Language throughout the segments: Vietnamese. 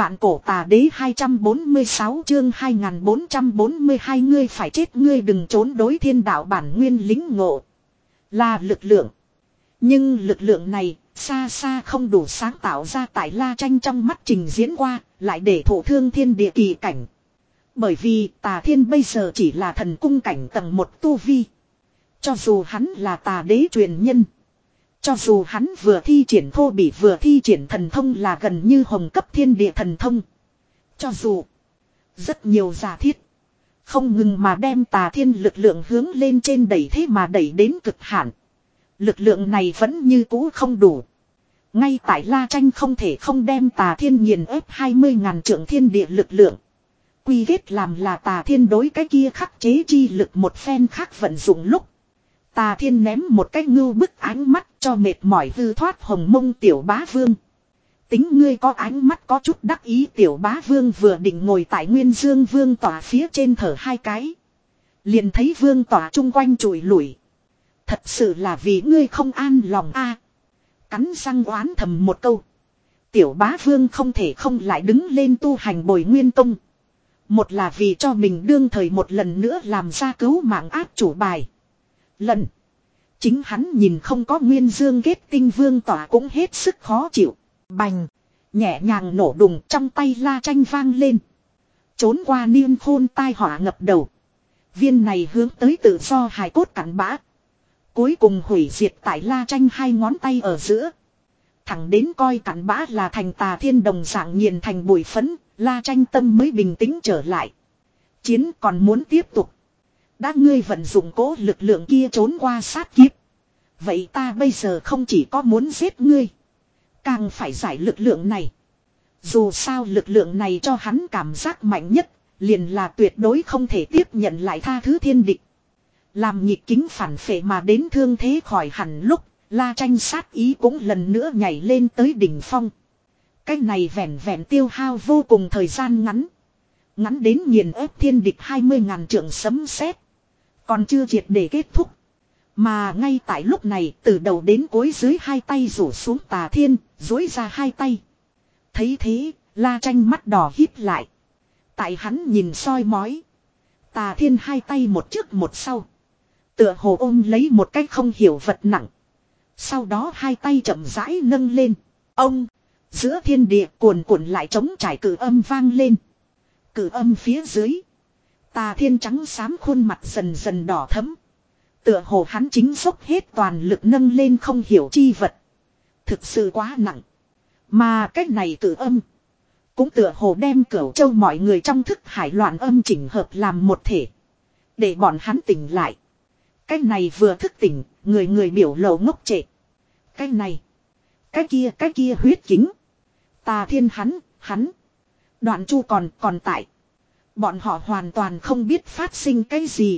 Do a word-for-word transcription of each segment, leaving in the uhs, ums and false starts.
Vạn cổ tà đế hai trăm bốn mươi sáu chương hai nghìn bốn trăm bốn mươi hai ngươi phải chết ngươi đừng trốn đối thiên đạo bản nguyên lính ngộ. Là lực lượng. Nhưng lực lượng này xa xa không đủ sáng tạo ra tại La Tranh trong mắt trình diễn qua, lại để thổ thương thiên địa kỳ cảnh. Bởi vì tà thiên bây giờ chỉ là thần cung cảnh tầng một tu vi. Cho dù hắn là tà đế truyền nhân. Cho dù hắn vừa thi triển thô bỉ vừa thi triển thần thông là gần như hồng cấp thiên địa thần thông. Cho dù rất nhiều giả thiết không ngừng mà đem tà thiên lực lượng hướng lên trên đẩy thế mà đẩy đến cực hạn. Lực lượng này vẫn như cũ không đủ. Ngay tại La Tranh không thể không đem tà thiên nghiền ép hai mươi ngàn trượng thiên địa lực lượng. Quy kết làm là tà thiên đối cái kia khắc chế chi lực một phen khác vận dụng lúc. Tà thiên ném một cái ngưu bức ánh mắt cho mệt mỏi hư thoát hồng mông tiểu bá vương. Tính ngươi có ánh mắt có chút đắc ý tiểu bá vương vừa định ngồi tại nguyên dương vương tỏa phía trên thở hai cái. Liền thấy vương tỏa chung quanh trụi lủi. Thật sự là vì ngươi không an lòng a. Cắn răng oán thầm một câu. Tiểu bá vương không thể không lại đứng lên tu hành bồi nguyên tông. Một là vì cho mình đương thời một lần nữa làm ra cứu mạng áp chủ bài. Lần. Chính hắn nhìn không có nguyên dương kết tinh vương tỏa cũng hết sức khó chịu. Bành. Nhẹ nhàng nổ đùng trong tay La Tranh vang lên. Trốn qua niên khôn tai họa ngập đầu. Viên này hướng tới tự do hài cốt cắn bã. Cuối cùng hủy diệt tại La Tranh hai ngón tay ở giữa. Thẳng đến coi cắn bã là thành tà thiên đồng dạng nghiền thành bụi phấn. La Tranh tâm mới bình tĩnh trở lại. Chiến còn muốn tiếp tục. Đã ngươi vận dụng cố lực lượng kia trốn qua sát kiếp. Vậy ta bây giờ không chỉ có muốn giết ngươi. Càng phải giải lực lượng này. Dù sao lực lượng này cho hắn cảm giác mạnh nhất. Liền là tuyệt đối không thể tiếp nhận lại tha thứ thiên địch. Làm nhịp kính phản phệ mà đến thương thế khỏi hẳn lúc. La Tranh sát ý cũng lần nữa nhảy lên tới đỉnh phong. Cái này vẹn vẹn tiêu hao vô cùng thời gian ngắn. Ngắn đến nghiền ép thiên địch hai mươi ngàn trượng sấm sét. Còn chưa triệt để kết thúc. Mà ngay tại lúc này từ đầu đến cuối dưới hai tay rủ xuống tà thiên, dối ra hai tay. Thấy thế, La Tranh mắt đỏ híp lại. Tại hắn nhìn soi mói. Tà thiên hai tay một trước một sau. Tựa hồ ôm lấy một cái không hiểu vật nặng. Sau đó hai tay chậm rãi nâng lên. Ông, giữa thiên địa cuồn cuộn lại trống trải cử âm vang lên. Cử âm phía dưới. Tà thiên trắng xám khuôn mặt dần dần đỏ thẫm. Tựa hồ hắn chính dốc hết toàn lực nâng lên không hiểu chi vật. Thực sự quá nặng. Mà cách này cử âm. Cũng tựa hồ đem Cửu Châu mọi người trong thức hải loạn âm chỉnh hợp làm một thể. Để bọn hắn tỉnh lại. Cách này vừa thức tỉnh, người người biểu lộ ngốc trệ. Cái này. Cái kia cái kia huyết kính. Tà thiên hắn, hắn. Đoạn Chu còn còn tại. Bọn họ hoàn toàn không biết phát sinh cái gì.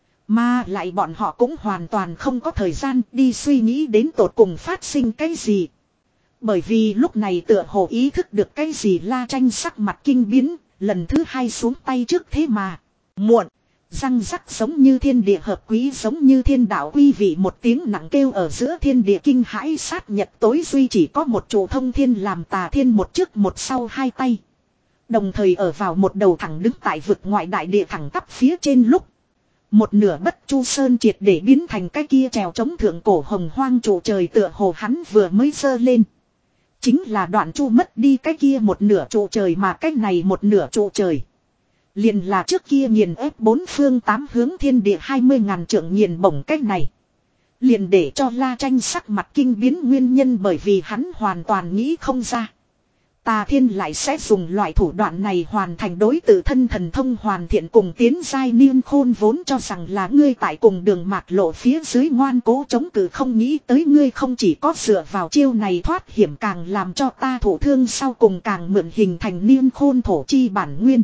Mà lại bọn họ cũng hoàn toàn không có thời gian đi suy nghĩ đến tột cùng phát sinh cái gì. Bởi vì lúc này tựa hồ ý thức được cái gì La Tranh sắc mặt kinh biến, lần thứ hai xuống tay trước thế mà. Muộn, răng rắc giống như thiên địa hợp quý giống như thiên đạo uy vị một tiếng nặng kêu ở giữa thiên địa kinh hãi sát nhật tối duy chỉ có một trụ thông thiên làm tà thiên một trước một sau hai tay. Đồng thời ở vào một đầu thẳng đứng tại vực ngoại đại địa thẳng tắp phía trên lúc. Một nửa Bất Chu Sơn triệt để biến thành cái kia trèo chống thượng cổ hồng hoang trụ trời tựa hồ hắn vừa mới giơ lên. Chính là Đoạn Chu mất đi cái kia một nửa trụ trời mà cái này một nửa trụ trời. Liền là trước kia nghiền ép bốn phương tám hướng thiên địa hai mươi ngàn trượng nghiền bổng cái này. Liền để cho La Tranh sắc mặt kinh biến nguyên nhân bởi vì hắn hoàn toàn nghĩ không ra. Tà thiên lại sẽ dùng loại thủ đoạn này hoàn thành đối tự thân thần thông hoàn thiện cùng tiến giai niên khôn vốn cho rằng là ngươi tại cùng đường mạt lộ phía dưới ngoan cố chống cự không nghĩ tới ngươi không chỉ có dựa vào chiêu này thoát hiểm càng làm cho ta thổ thương sau cùng càng mượn hình thành niên khôn thổ chi bản nguyên.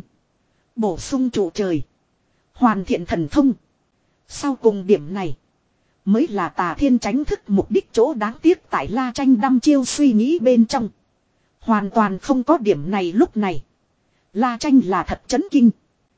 Bổ sung trụ trời. Hoàn thiện thần thông. Sau cùng điểm này. Mới là tà thiên tránh thức mục đích chỗ đáng tiếc tại La Tranh đăm chiêu suy nghĩ bên trong. Hoàn toàn không có điểm này lúc này. La Tranh là thật chấn kinh.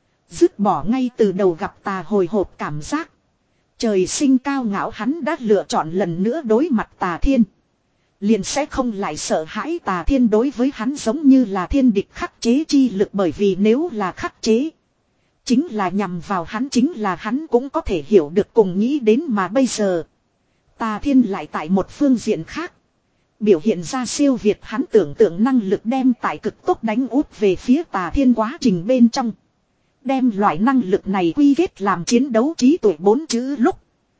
Dứt bỏ ngay từ đầu gặp tà hồi hộp cảm giác. Trời sinh cao ngạo hắn đã lựa chọn lần nữa đối mặt tà thiên. liền sẽ không lại sợ hãi Tà Thiên đối với hắn giống như là thiên địch khắc chế chi lực, bởi vì nếu là khắc chế, chính là nhằm vào hắn, chính là hắn cũng có thể hiểu được cùng nghĩ đến, mà bây giờ Tà Thiên lại tại một phương diện khác biểu hiện ra siêu việt hắn tưởng tượng năng lực, đem tại cực tốc đánh úp về phía Tà Thiên quá trình bên trong. Đem loại năng lực này quy kết làm chiến đấu trí tuệ bốn chữ lúc,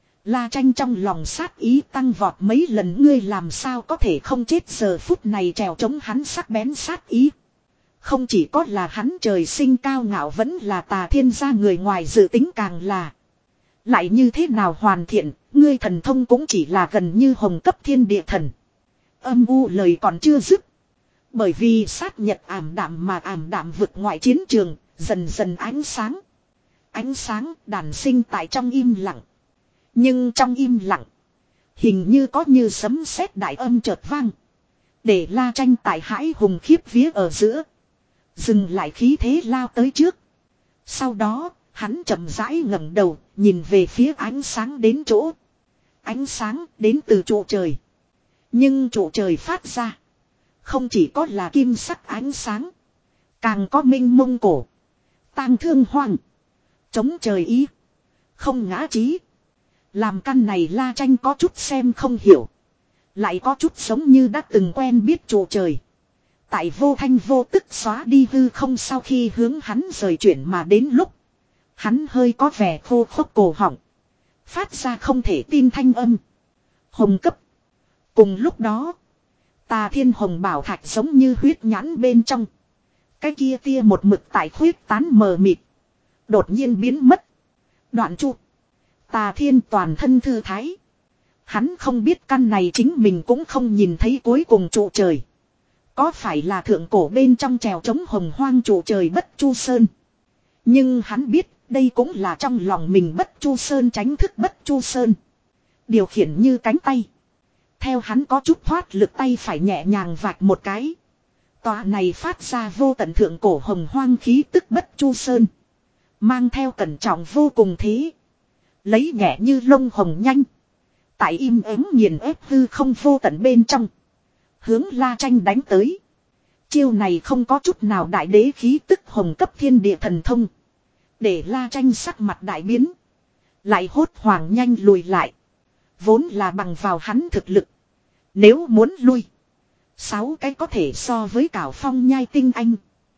La Tranh trong lòng sát ý tăng vọt mấy lần, ngươi làm sao có thể không chết giờ phút này trèo chống hắn sắc bén sát ý. Không chỉ có là hắn trời sinh cao ngạo, vẫn là Tà Thiên gia người ngoài dự tính càng là. Lại như thế nào hoàn thiện, ngươi thần thông cũng chỉ là gần như hồng cấp thiên địa thần. Âm u lời còn chưa dứt. Bởi vì sát nhật ảm đạm mà ảm đạm vực ngoại chiến trường, dần dần ánh sáng. Ánh sáng đàn sinh tại trong im lặng. Nhưng trong im lặng, hình như có như sấm sét đại âm chợt vang. Để La Tranh tại hãi hùng khiếp vía ở giữa. Dừng lại khí thế lao tới trước. Sau đó, hắn chậm rãi ngẩng đầu, nhìn về phía ánh sáng đến chỗ. Ánh sáng đến từ trụ trời. Nhưng trụ trời phát ra, không chỉ có là kim sắc ánh sáng, càng có minh mông cổ, tang thương hoang, chống trời ý, không ngã chí. Làm căn này La Tranh có chút xem không hiểu, lại có chút giống như đã từng quen biết trụ trời. Tại vô thanh vô tức xóa đi hư không sau khi hướng hắn rời chuyển mà đến lúc, hắn hơi có vẻ khô khốc cổ họng, phát ra không thể tin thanh âm. Hồng cấp. Cùng lúc đó, Tà Thiên hồng bảo thạch giống như huyết nhãn bên trong. Cái kia tia một mực tại khuyết tán mờ mịt, đột nhiên biến mất. Đoạn chu. Tà Thiên toàn thân thư thái. Hắn không biết căn này chính mình cũng không nhìn thấy cuối cùng trụ trời. Có phải là thượng cổ bên trong trèo chống hồng hoang trụ trời Bất Chu Sơn. Nhưng hắn biết đây cũng là trong lòng mình Bất Chu Sơn tránh thức Bất Chu Sơn. Điều khiển như cánh tay. Theo hắn có chút thoát lực tay phải nhẹ nhàng vạch một cái. Tòa này phát ra vô tận thượng cổ hồng hoang khí tức Bất Chu Sơn. Mang theo cẩn trọng vô cùng thế. Lấy nhẹ như lông hồng nhanh. Tại im ắng nghiền ép hư không vô tận bên trong. Hướng La Tranh đánh tới. Chiêu này không có chút nào đại đế khí tức hồng cấp thiên địa thần thông. Để La Tranh sắc mặt đại biến. Lại hốt hoảng nhanh lùi lại. Vốn là bằng vào hắn thực lực. Nếu muốn lui. Sáu cái có thể so với Cảo Phong nhai tinh anh.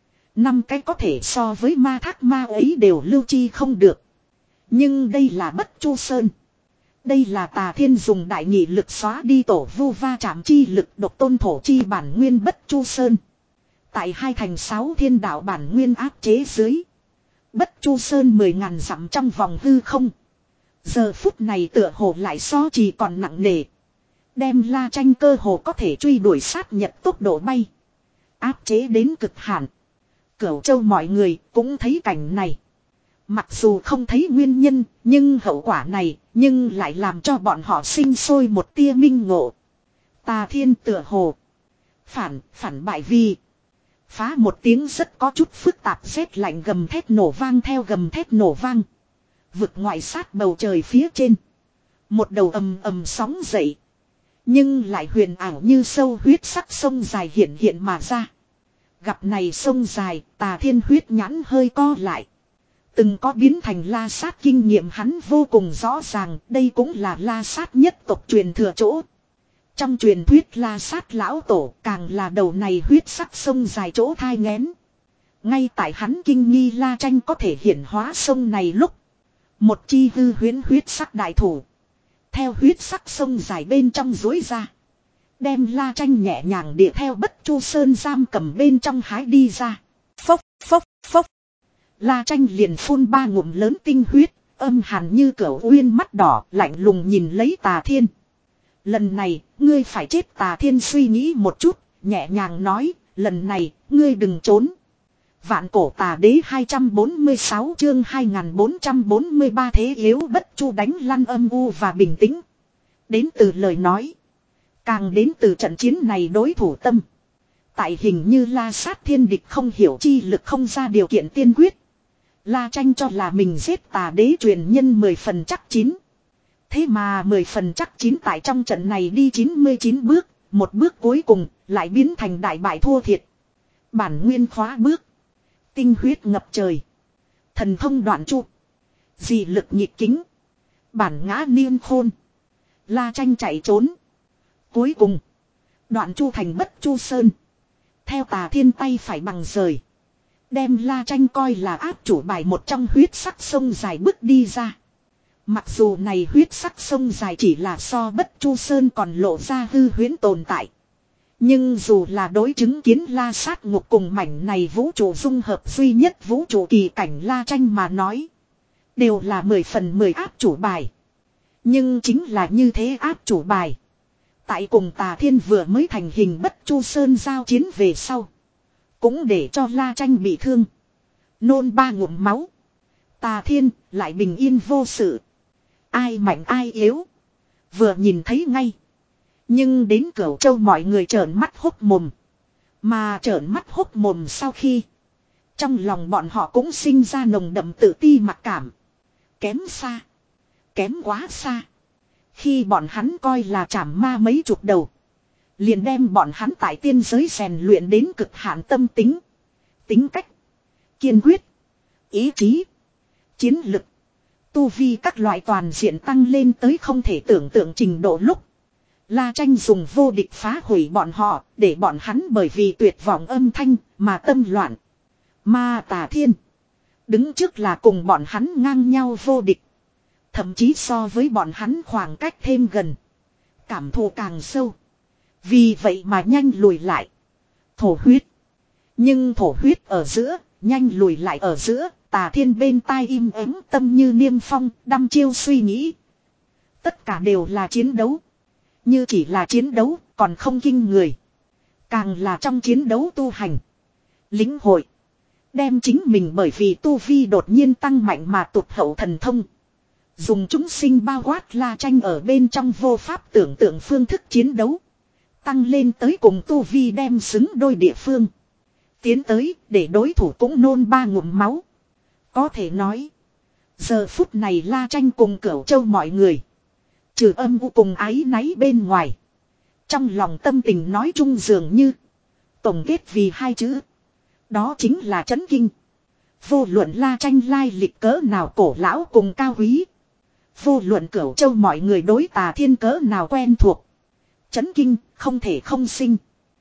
Năm cái có thể so với ma thác ma ấy đều lưu chi không được. Nhưng đây là Bất Chu Sơn. Đây là Tà Thiên dùng đại nghị lực xóa đi tổ vu va chạm chi lực độc tôn thổ chi bản nguyên Bất Chu Sơn. Tại hai thành sáu thiên đạo bản nguyên áp chế dưới. Bất Chu Sơn mười ngàn dặm trong vòng hư không. Giờ phút này tựa hồ lại so chỉ còn nặng nề. Đem La Tranh cơ hồ có thể truy đuổi sát nhật tốc độ bay. Áp chế đến cực hạn. Cửu Châu mọi người cũng thấy cảnh này. Mặc dù không thấy nguyên nhân, nhưng hậu quả này, nhưng lại làm cho bọn họ sinh sôi một tia minh ngộ. Tà Thiên tựa hồ. Phản, phản bại vì. Phá một tiếng rất có chút phức tạp rét lạnh gầm thét nổ vang theo gầm thét nổ vang. Vực ngoại sát bầu trời phía trên. Một đầu ầm ầm sóng dậy. Nhưng lại huyền ảo như sâu huyết sắc sông dài hiện hiện mà ra. Gặp này sông dài, Tà Thiên huyết nhãn hơi co lại. Từng có biến thành La Sát kinh nghiệm hắn vô cùng rõ ràng, đây cũng là La Sát nhất tộc truyền thừa chỗ. Trong truyền thuyết La Sát lão tổ càng là đầu này huyết sắc sông dài chỗ thai nghén. Ngay tại hắn kinh nghi La Tranh có thể hiển hóa sông này lúc. Một chi hư huyễn huyết sắc đại thủ. Theo huyết sắc sông dài bên trong dối ra. Đem La Tranh nhẹ nhàng địa theo Bất Chu Sơn giam cầm bên trong hái đi ra. Phốc phốc phốc. La Tranh liền phun ba ngụm lớn tinh huyết. Âm hàn như cửu uyên mắt đỏ lạnh lùng nhìn lấy Tà Thiên. Lần này ngươi phải chết. Tà Thiên suy nghĩ một chút. Nhẹ nhàng nói. Lần này ngươi đừng trốn. Vạn cổ tà đế hai trăm bốn mươi sáu chương hai nghìn bốn trăm bốn mươi ba thế yếu Bất Chu đánh lăn âm u và bình tĩnh. Đến từ lời nói. Càng đến từ trận chiến này đối thủ tâm. Tại hình như La Sát thiên địch không hiểu chi lực không ra điều kiện tiên quyết. La Tranh cho là mình giết tà đế truyền nhân mười phần chắc chín. Thế mà mười phần chắc chín tại trong trận này đi chín mươi chín bước, một bước cuối cùng lại biến thành đại bại thua thiệt. Bản nguyên khóa bước. Tinh huyết ngập trời. Thần thông đoạn chu. Dị lực nhịp kính. Bản ngã niên khôn. La Tranh chạy trốn. Cuối cùng. Đoạn chu thành bất chu sơn. Theo Tà Thiên tay phải bằng rời. Đem La Tranh coi là áp chủ bài một trong huyết sắc sông dài bước đi ra. Mặc dù này huyết sắc sông dài chỉ là so bất chu sơn còn lộ ra hư huyễn tồn tại. Nhưng dù là đối chứng kiến La Sát Ngục cùng mảnh này vũ trụ dung hợp duy nhất vũ trụ kỳ cảnh La Tranh mà nói. Đều là mười phần mười áp chủ bài. Nhưng chính là như thế áp chủ bài. Tại cùng Tà Thiên vừa mới thành hình bất chu sơn giao chiến về sau. Cũng để cho La Tranh bị thương. Nôn ba ngụm máu. Tà Thiên lại bình yên vô sự. Ai mạnh ai yếu. Vừa nhìn thấy ngay. Nhưng đến Cửu Châu mọi người trợn mắt hốc mồm. Mà trợn mắt hốc mồm sau khi. Trong lòng bọn họ cũng sinh ra nồng đậm tự ti mặc cảm. Kém xa. Kém quá xa. Khi bọn hắn coi là chảm ma mấy chục đầu. Liền đem bọn hắn tại tiên giới rèn luyện đến cực hạn tâm tính. Tính cách. Kiên quyết. Ý chí. Chiến lực. Tu vi các loại toàn diện tăng lên tới không thể tưởng tượng trình độ lúc. La Tranh dùng vô địch phá hủy bọn họ. Để bọn hắn bởi vì tuyệt vọng âm thanh mà tâm loạn. Mà Tà Thiên. Đứng trước là cùng bọn hắn ngang nhau vô địch. Thậm chí so với bọn hắn khoảng cách thêm gần. Cảm thụ càng sâu. Vì vậy mà nhanh lùi lại. Thổ huyết. Nhưng thổ huyết ở giữa, nhanh lùi lại ở giữa, Tà Thiên bên tai im ắng tâm như niêm phong, đăm chiêu suy nghĩ. Tất cả đều là chiến đấu. Như chỉ là chiến đấu, còn không kinh người. Càng là trong chiến đấu tu hành. Lĩnh hội. Đem chính mình bởi vì tu vi đột nhiên tăng mạnh mà tụt hậu thần thông. Dùng chúng sinh bao quát La Tranh ở bên trong vô pháp tưởng tượng phương thức chiến đấu. Tăng lên tới cùng tu vi đem xứng đôi địa phương. Tiến tới để đối thủ cũng nôn ba ngụm máu. Có thể nói. Giờ phút này La Tranh cùng Cửu Châu mọi người. Trừ âm u cùng ái náy bên ngoài. Trong lòng tâm tình nói chung dường như. Tổng kết vì hai chữ. Đó chính là chấn kinh. Vô luận La Tranh lai lịch cỡ nào cổ lão cùng cao quý. Vô luận Cửu Châu mọi người đối Tà Thiên cỡ nào quen thuộc. Chấn kinh không thể không sinh.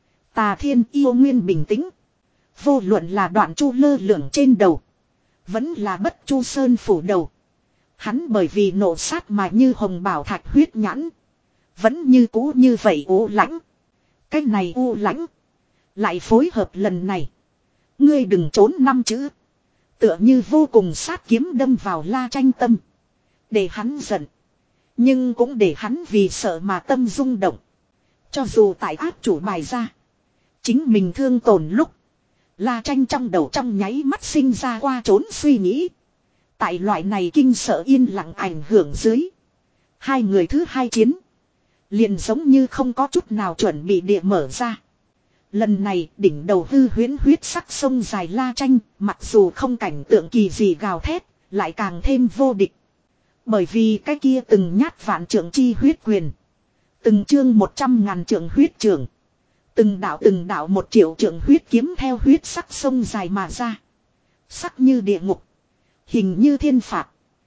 Tà Thiên yêu nguyên bình tĩnh. Vô luận là Đoạn Chu lơ lửng trên đầu. Vẫn là bất chu sơn phủ đầu. Hắn bởi vì nộ sát mà như hồng bảo thạch huyết nhãn. Vẫn như cũ như vậy u lãnh. Cái này u lãnh. Lại phối hợp lần này. Ngươi đừng trốn năm chữ. Tựa như vô cùng sát kiếm đâm vào La Tranh tâm. Để hắn giận. Nhưng cũng để hắn vì sợ mà tâm rung động. Cho dù tại áp chủ bài ra. Chính mình thương tổn lúc. La Tranh trong đầu trong nháy mắt sinh ra qua trốn suy nghĩ. Tại loại này kinh sợ yên lặng ảnh hưởng dưới. Hai người thứ hai chiến. Liền giống như không có chút nào chuẩn bị địa mở ra. Lần này đỉnh đầu hư huyễn huyết sắc sông dài La Tranh. Mặc dù không cảnh tượng kỳ gì gào thét. Lại càng thêm vô địch. Bởi vì cái kia từng nhát vạn trượng chi huyết quyền. Từng chương một trăm ngàn trượng huyết trường. Từng đạo từng đạo một triệu trượng huyết kiếm theo huyết sắc sông dài mà ra. Sắc như địa ngục. Hình như thiên phạt.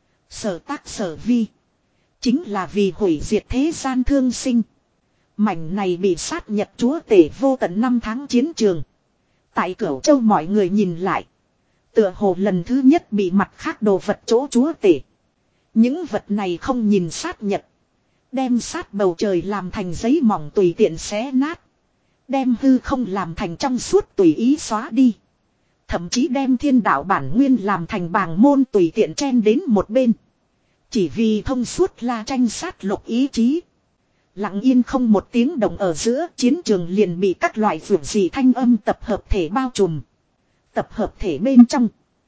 Sở tác sở vi. Chính là vì hủy diệt thế gian thương sinh. Mảnh này bị sát nhập chúa tể vô tận năm tháng chiến trường. Tại Cửu Châu mọi người nhìn lại. Tựa hồ lần thứ nhất bị mặt khác đồ vật chỗ chúa tể. Những vật này không nhìn sát nhật. Đem sát bầu trời làm thành giấy mỏng tùy tiện xé nát. Đem hư không làm thành trong suốt tùy ý xóa đi. Thậm chí đem thiên đạo bản nguyên làm thành bàng môn tùy tiện chen đến một bên. Chỉ vì thông suốt La Tranh sát lục ý chí. Lặng yên không một tiếng động ở giữa chiến trường liền bị các loại vượt dị thanh âm tập hợp thể bao trùm. Tập hợp thể bên trong.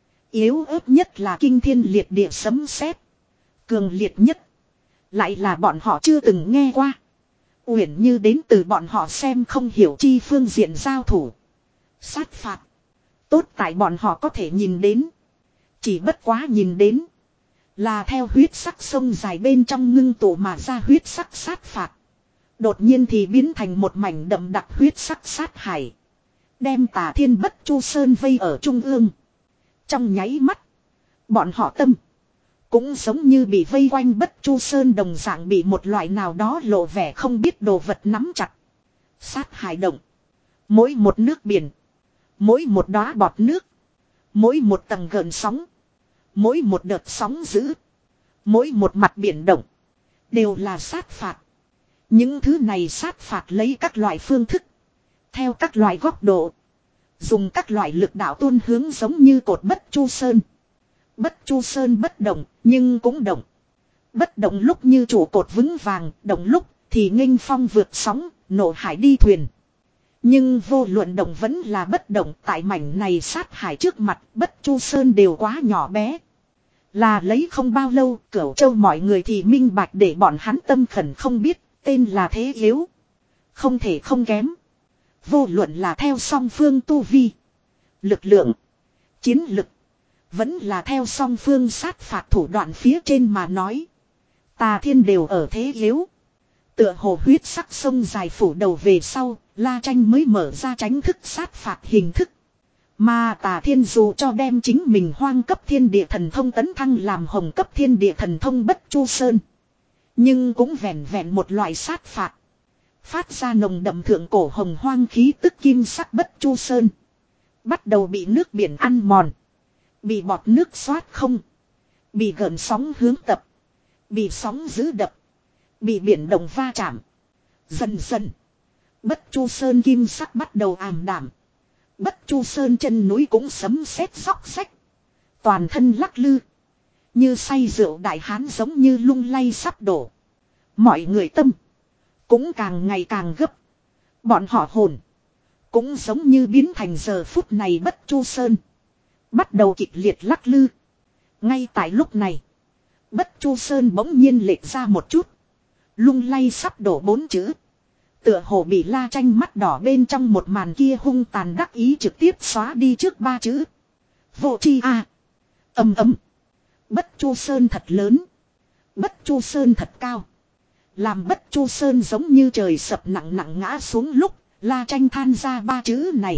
Yếu ớt nhất là kinh thiên liệt địa sấm sét. Cường liệt nhất. Lại là bọn họ chưa từng nghe qua. Uyển như đến từ bọn họ xem không hiểu chi phương diện giao thủ. Sát phạt. Tốt tại bọn họ có thể nhìn đến. Chỉ bất quá nhìn đến. Là theo huyết sắc sông dài bên trong ngưng tụ mà ra huyết sắc sát phạt. Đột nhiên thì biến thành một mảnh đậm đặc huyết sắc sát hải. Đem Tà Thiên Bất Chu Sơn vây ở trung ương. Trong nháy mắt. Bọn họ tâm. Cũng giống như bị vây quanh Bất Chu Sơn đồng dạng bị một loại nào đó lộ vẻ không biết đồ vật nắm chặt. Sát hải động. Mỗi một nước biển. Mỗi một đóa bọt nước. Mỗi một tầng gợn sóng. Mỗi một đợt sóng dữ. Mỗi một mặt biển động. Đều là sát phạt. Những thứ này sát phạt lấy các loại phương thức. Theo các loại góc độ. Dùng các loại lực đạo tuôn hướng giống như cột Bất Chu Sơn. Bất Chu Sơn bất động, nhưng cũng động. Bất động lúc như trụ cột vững vàng, động lúc thì nghênh phong vượt sóng, nộ hải đi thuyền. Nhưng vô luận động vẫn là bất động, tại mảnh này sát hải trước mặt, Bất Chu Sơn đều quá nhỏ bé. Là lấy không bao lâu, Cửu Châu mọi người thì minh bạch để bọn hắn tâm khẩn không biết, tên là thế yếu. Không thể không kém. Vô luận là theo song phương tu vi, lực lượng, chiến lực. Vẫn là theo song phương sát phạt thủ đoạn phía trên mà nói. Tà Thiên đều ở thế yếu. Tựa hồ huyết sắc sông dài phủ đầu về sau, La Tranh mới mở ra tránh thức sát phạt hình thức. Mà Tà Thiên dù cho đem chính mình hoang cấp thiên địa thần thông tấn thăng làm hồng cấp thiên địa thần thông Bất Chu Sơn. Nhưng cũng vẹn vẹn một loại sát phạt. Phát ra nồng đậm thượng cổ hồng hoang khí tức kim sắc Bất Chu Sơn. Bắt đầu bị nước biển ăn mòn. Bị bọt nước xoát không. Bị gợn sóng hướng tập. Bị sóng giữ đập. Bị biển động va chạm. Dần dần. Bất Chu Sơn kim sắc bắt đầu ảm đạm. Bất Chu Sơn chân núi cũng sấm sét róc rách. Toàn thân lắc lư. Như say rượu đại hán giống như lung lay sắp đổ. Mọi người tâm. Cũng càng ngày càng gấp. Bọn họ hồn. Cũng giống như biến thành giờ phút này Bất Chu Sơn. Bắt đầu kịch liệt lắc lư. Ngay tại lúc này. Bất Chu Sơn bỗng nhiên lệch ra một chút. Lung lay sắp đổ bốn chữ. Tựa hồ bị La Tranh mắt đỏ bên trong một màn kia hung tàn đắc ý trực tiếp xóa đi trước ba chữ. Vô chi a. Âm ấm. Bất Chu Sơn thật lớn. Bất Chu Sơn thật cao. Làm Bất Chu Sơn giống như trời sập nặng nặng ngã xuống lúc. La Tranh than ra ba chữ này.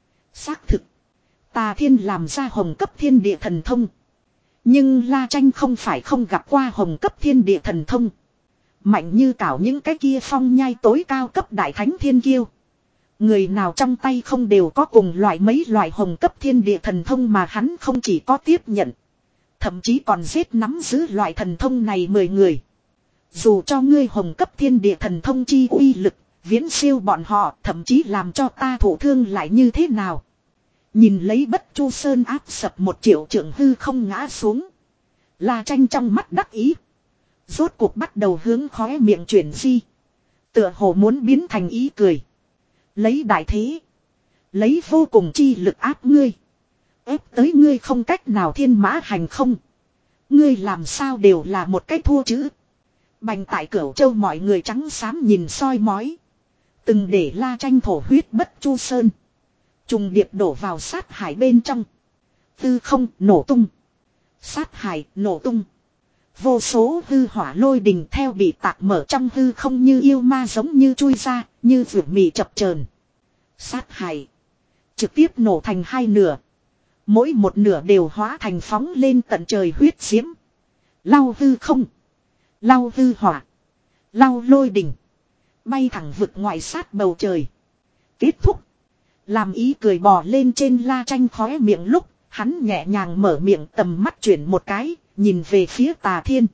Xác thực. Tà Thiên làm ra hồng cấp thiên địa thần thông. Nhưng La Tranh không phải không gặp qua hồng cấp thiên địa thần thông. Mạnh như cảo những cái kia phong nhai tối cao cấp đại thánh thiên kiêu. Người nào trong tay không đều có cùng loại mấy loại hồng cấp thiên địa thần thông mà hắn không chỉ có tiếp nhận. Thậm chí còn giết nắm giữ loại thần thông này mười người. Dù cho ngươi hồng cấp thiên địa thần thông chi uy lực, viễn siêu bọn họ thậm chí làm cho ta thổ thương lại như thế nào. Nhìn lấy Bất Chu Sơn áp sập một triệu trượng hư không ngã xuống. La Tranh trong mắt đắc ý. Rốt cuộc bắt đầu hướng khóe miệng chuyển di. Tựa hồ muốn biến thành ý cười. Lấy đại thế. Lấy vô cùng chi lực áp ngươi. Ép tới ngươi không cách nào thiên mã hành không. Ngươi làm sao đều là một cái thua chữ. Bành tại Cửu Châu mọi người trắng xám nhìn soi mói. Từng để La Tranh thổ huyết Bất Chu Sơn. Trùng điệp đổ vào sát hải bên trong. Tư không nổ tung. Sát hải nổ tung. Vô số hư hỏa lôi đình theo bị tạc mở trong hư không như yêu ma giống như chui ra, như vượt mì chập chờn. Sát hải. Trực tiếp nổ thành hai nửa. Mỗi một nửa đều hóa thành phóng lên tận trời huyết diễm. Lau hư không. Lau hư hỏa. Lau lôi đình. Bay thẳng vực ngoài sát bầu trời. Kết thúc. Làm ý cười bò lên trên La Tranh khóe miệng lúc, hắn nhẹ nhàng mở miệng tầm mắt chuyển một cái, nhìn về phía Tà Thiên.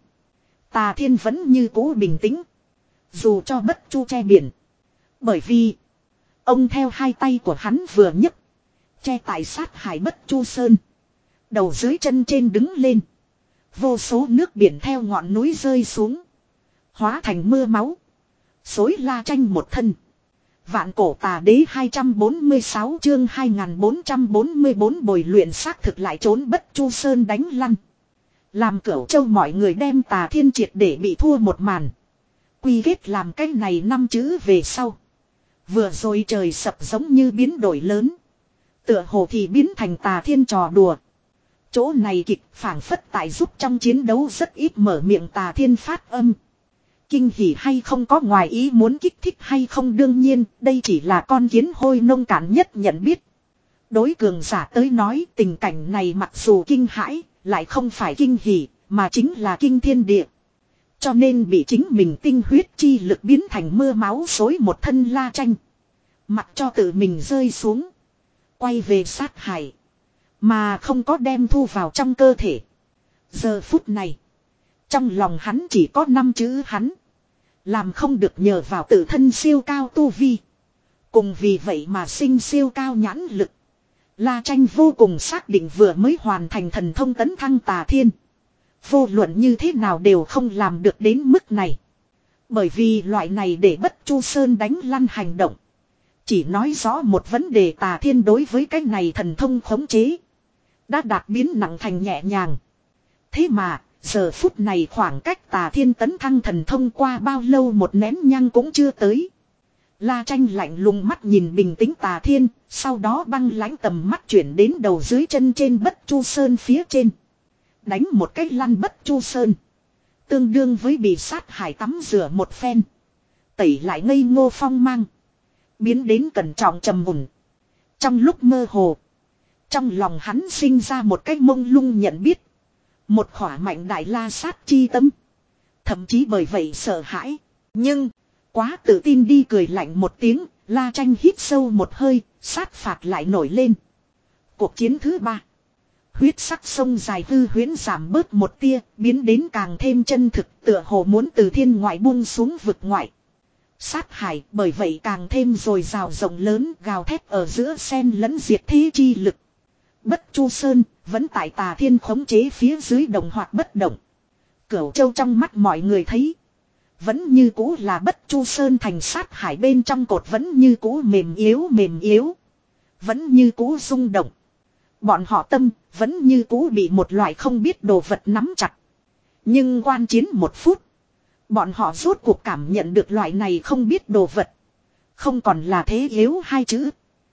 Tà Thiên vẫn như cũ bình tĩnh. Dù cho Bất Chu che biển. Bởi vì, ông theo hai tay của hắn vừa nhấc, che tại sát hải Bất Chu Sơn. Đầu dưới chân trên đứng lên. Vô số nước biển theo ngọn núi rơi xuống. Hóa thành mưa máu. Xối La Tranh một thân. Vạn cổ tà đế hai trăm bốn mươi sáu chương hai nghìn bốn trăm bốn mươi bốn bồi luyện xác thực lại trốn Bất Chu Sơn đánh lăn. Làm Cửu Châu mọi người đem Tà Thiên triệt để bị thua một màn. Quy kết làm cái này năm chữ về sau. Vừa rồi trời sập giống như biến đổi lớn. Tựa hồ thì biến thành Tà Thiên trò đùa. Chỗ này kịch phảng phất tại giúp trong chiến đấu rất ít mở miệng Tà Thiên phát âm. Kinh hỉ hay không có ngoài ý muốn kích thích hay không đương nhiên đây chỉ là con kiến hôi nông cạn nhất nhận biết. Đối cường giả tới nói tình cảnh này mặc dù kinh hãi lại không phải kinh hỉ mà chính là kinh thiên địa. Cho nên bị chính mình tinh huyết chi lực biến thành mưa máu xối một thân La Tranh. Mặc cho tự mình rơi xuống. Quay về sát hại. Mà không có đem thu vào trong cơ thể. Giờ phút này. Trong lòng hắn chỉ có năm chữ hắn. Làm không được nhờ vào tự thân siêu cao tu vi. Cùng vì vậy mà sinh siêu cao nhãn lực. La Tranh vô cùng xác định vừa mới hoàn thành thần thông tấn thăng tà thiên. Vô luận như thế nào đều không làm được đến mức này. Bởi vì loại này để Bất Chu Sơn đánh lăn hành động. Chỉ nói rõ một vấn đề tà thiên đối với cái này thần thông khống chế. Đã đạt biến nặng thành nhẹ nhàng. Thế mà, giờ phút này khoảng cách tà thiên tấn thăng thần thông qua bao lâu một nén nhang cũng chưa tới. La Tranh lạnh lùng mắt nhìn bình tĩnh tà thiên, sau đó băng lãnh tầm mắt chuyển đến đầu dưới chân trên Bất Chu Sơn phía trên. Đánh một cái lăn Bất Chu Sơn. Tương đương với bị sát hải tắm rửa một phen. Tẩy lại ngây ngô phong mang. Biến đến cẩn trọng trầm mùn. Trong lúc mơ hồ. Trong lòng hắn sinh ra một cái mông lung nhận biết. Một khỏa mạnh đại la sát chi tâm. Thậm chí bởi vậy sợ hãi. Nhưng, quá tự tin đi cười lạnh một tiếng. La Tranh hít sâu một hơi, sát phạt lại nổi lên. Cuộc chiến thứ ba. Huyết sắc sông dài hư huyễn giảm bớt một tia, biến đến càng thêm chân thực, tựa hồ muốn từ thiên ngoại buông xuống vực ngoại. Sát hải bởi vậy càng thêm dồi dào rộng lớn gào thét ở giữa sen lẫn diệt thế chi lực. Bất Chu Sơn vẫn tại tà thiên khống chế phía dưới đồng hoạt bất động. Cửu Châu trong mắt mọi người thấy. Vẫn như cũ là Bất Chu Sơn thành sát hải bên trong cột vẫn như cũ mềm yếu mềm yếu. Vẫn như cũ rung động. Bọn họ tâm vẫn như cũ bị một loại không biết đồ vật nắm chặt. Nhưng quan chiến một phút. Bọn họ rốt cuộc cảm nhận được loại này không biết đồ vật. Không còn là thế yếu hai chữ.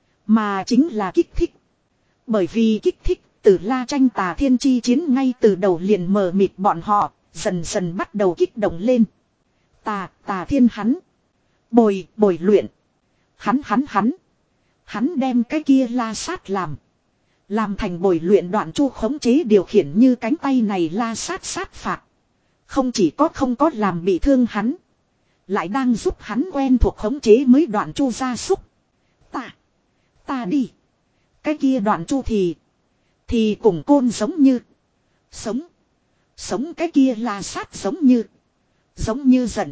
Mà chính là kích thích. Bởi vì kích thích từ La Tranh tà thiên chi chiến ngay từ đầu liền mờ mịt bọn họ. Dần dần bắt đầu kích động lên. Tà, tà thiên hắn. Bồi, bồi luyện. Hắn, hắn, hắn. Hắn đem cái kia la sát làm. Làm thành bồi luyện đoạn chu khống chế điều khiển như cánh tay này la sát sát phạt. Không chỉ có không có làm bị thương hắn. Lại đang giúp hắn quen thuộc khống chế mới đoạn chu gia súc. Ta. Ta đi. Cái kia đoạn chu thì. Thì cùng côn giống như. Sống. Sống cái kia la sát giống như. Giống như giận.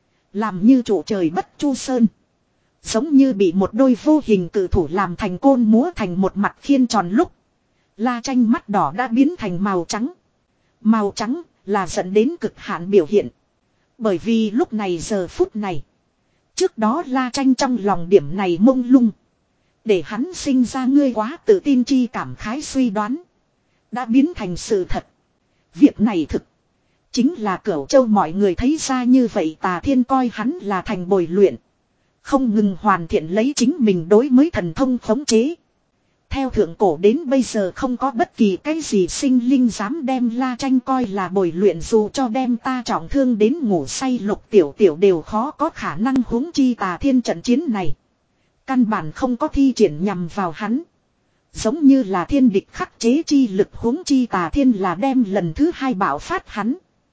Làm như trụ trời Bất Chu Sơn. Giống như bị một đôi vô hình cự thủ làm thành côn múa thành một mặt khiên tròn lúc. La Tranh mắt đỏ đã biến thành màu trắng. Màu trắng là dẫn đến cực hạn biểu hiện. Bởi vì lúc này giờ phút này. Trước đó La Tranh trong lòng điểm này mông lung. Để hắn sinh ra ngươi quá tự tin chi cảm khái suy đoán. Đã biến thành sự thật. Việc này thực. Chính là Cửu Châu mọi người thấy ra như vậy tà thiên coi hắn là thành bồi luyện. Không ngừng hoàn thiện lấy chính mình đối với thần thông khống chế. Theo thượng cổ đến bây giờ không có bất kỳ cái gì sinh linh dám đem La Tranh coi là bồi luyện dù cho đem ta trọng thương đến ngủ say Lục Tiểu Tiểu đều khó có khả năng huống chi tà thiên trận chiến này. Căn bản không có thi triển nhằm vào hắn. Giống như là thiên địch khắc chế chi lực huống chi tà thiên là đem lần thứ hai bạo phát hắn.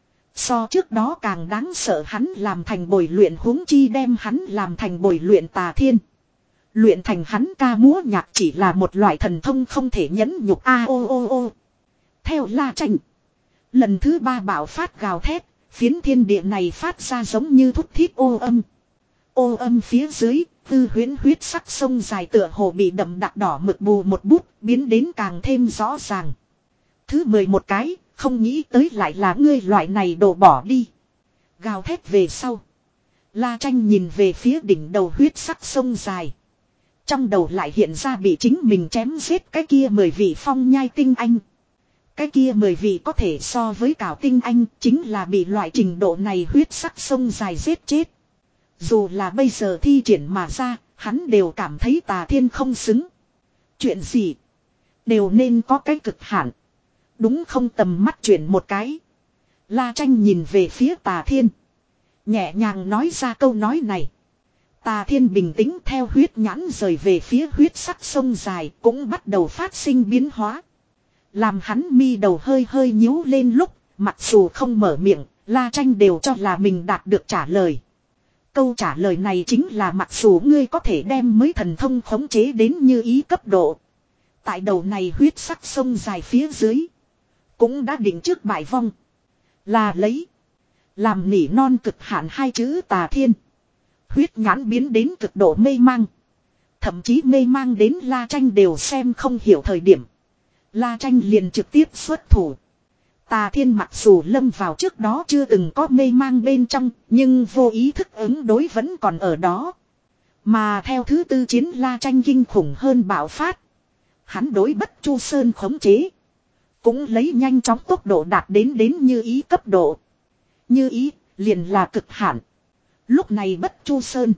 So trước đó càng đáng sợ hắn làm thành bồi luyện huống chi đem hắn làm thành bồi luyện tà thiên. Luyện thành hắn ca múa nhạc chỉ là một loại thần thông không thể nhẫn nhục a ô ô ô. Theo La Tranh. Lần thứ ba bạo phát gào thét, phiến thiên địa này phát ra giống như thúc thiết ô âm. Ô âm phía dưới, tư huyễn huyết sắc sông dài tựa hồ bị đậm đặc đỏ mực bù một bút, biến đến càng thêm rõ ràng. Thứ mười một cái. Không nghĩ tới lại là ngươi loại này đổ bỏ đi. Gào thét về sau. La Tranh nhìn về phía đỉnh đầu huyết sắc sông dài. Trong đầu lại hiện ra bị chính mình chém giết cái kia mười vị phong nhai tinh anh. Cái kia mười vị có thể so với cảo tinh anh chính là bị loại trình độ này huyết sắc sông dài giết chết. Dù là bây giờ thi triển mà ra, hắn đều cảm thấy tà thiên không xứng. Chuyện gì? Đều nên có cái cực hạn. Đúng không tầm mắt chuyển một cái. La Tranh nhìn về phía tà thiên. Nhẹ nhàng nói ra câu nói này. Tà Thiên bình tĩnh theo huyết nhãn rời về phía huyết sắc sông dài cũng bắt đầu phát sinh biến hóa. Làm hắn mi đầu hơi hơi nhíu lên lúc, mặc dù không mở miệng, La Tranh đều cho là mình đạt được trả lời. Câu trả lời này chính là mặc dù ngươi có thể đem mới thần thông khống chế đến như ý cấp độ. Tại đầu này huyết sắc sông dài phía dưới. Cũng đã định trước bại vong. Là lấy. Làm nỉ non cực hạn hai chữ Tà Thiên. Huyết nhãn biến đến cực độ mê mang. Thậm chí mê mang đến La Tranh đều xem không hiểu thời điểm. La Tranh liền trực tiếp xuất thủ. Tà Thiên mặc dù lâm vào trước đó chưa từng có mê mang bên trong, nhưng vô ý thức ứng đối vẫn còn ở đó. Mà theo thứ tư chiến La Tranh kinh khủng hơn bạo phát. Hắn đối Bất Chu Sơn khống chế. Cũng lấy nhanh chóng tốc độ đạt đến đến như ý cấp độ. Như ý, liền là cực hạn. Lúc này Bất Chu Sơn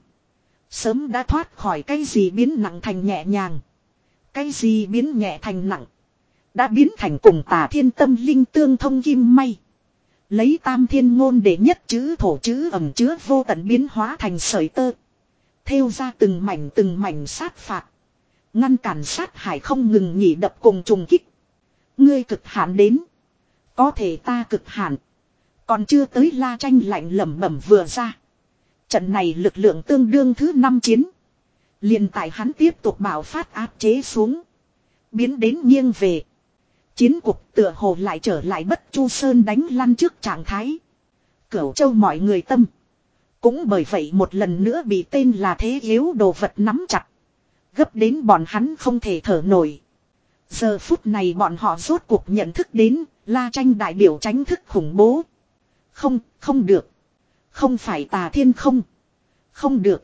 sớm đã thoát khỏi cái gì biến nặng thành nhẹ nhàng. Cái gì biến nhẹ thành nặng. Đã biến thành cùng Tà Thiên tâm linh tương thông kim may. Lấy tam thiên ngôn để nhất chữ thổ chữ ẩm chứa vô tận biến hóa thành sợi tơ. Thêu ra từng mảnh từng mảnh sát phạt. Ngăn cản sát hải không ngừng nhỉ đập cùng trùng kích. Ngươi cực hạn đến. Có thể ta cực hạn. Còn chưa tới La Tranh lạnh lẩm bẩm vừa ra. Trận này lực lượng tương đương thứ năm chiến. Liền tại hắn tiếp tục bảo phát áp chế xuống. Biến đến nghiêng về. Chiến cuộc tựa hồ lại trở lại Bất Chu Sơn đánh lăn trước trạng thái. Cửu Châu mọi người tâm. Cũng bởi vậy một lần nữa bị tên là thế yếu đồ vật nắm chặt. Gấp đến bọn hắn không thể thở nổi. Giờ phút này bọn họ rốt cuộc nhận thức đến La Tranh đại biểu tránh thức khủng bố. Không, không được. Không phải Tà Thiên không. Không được.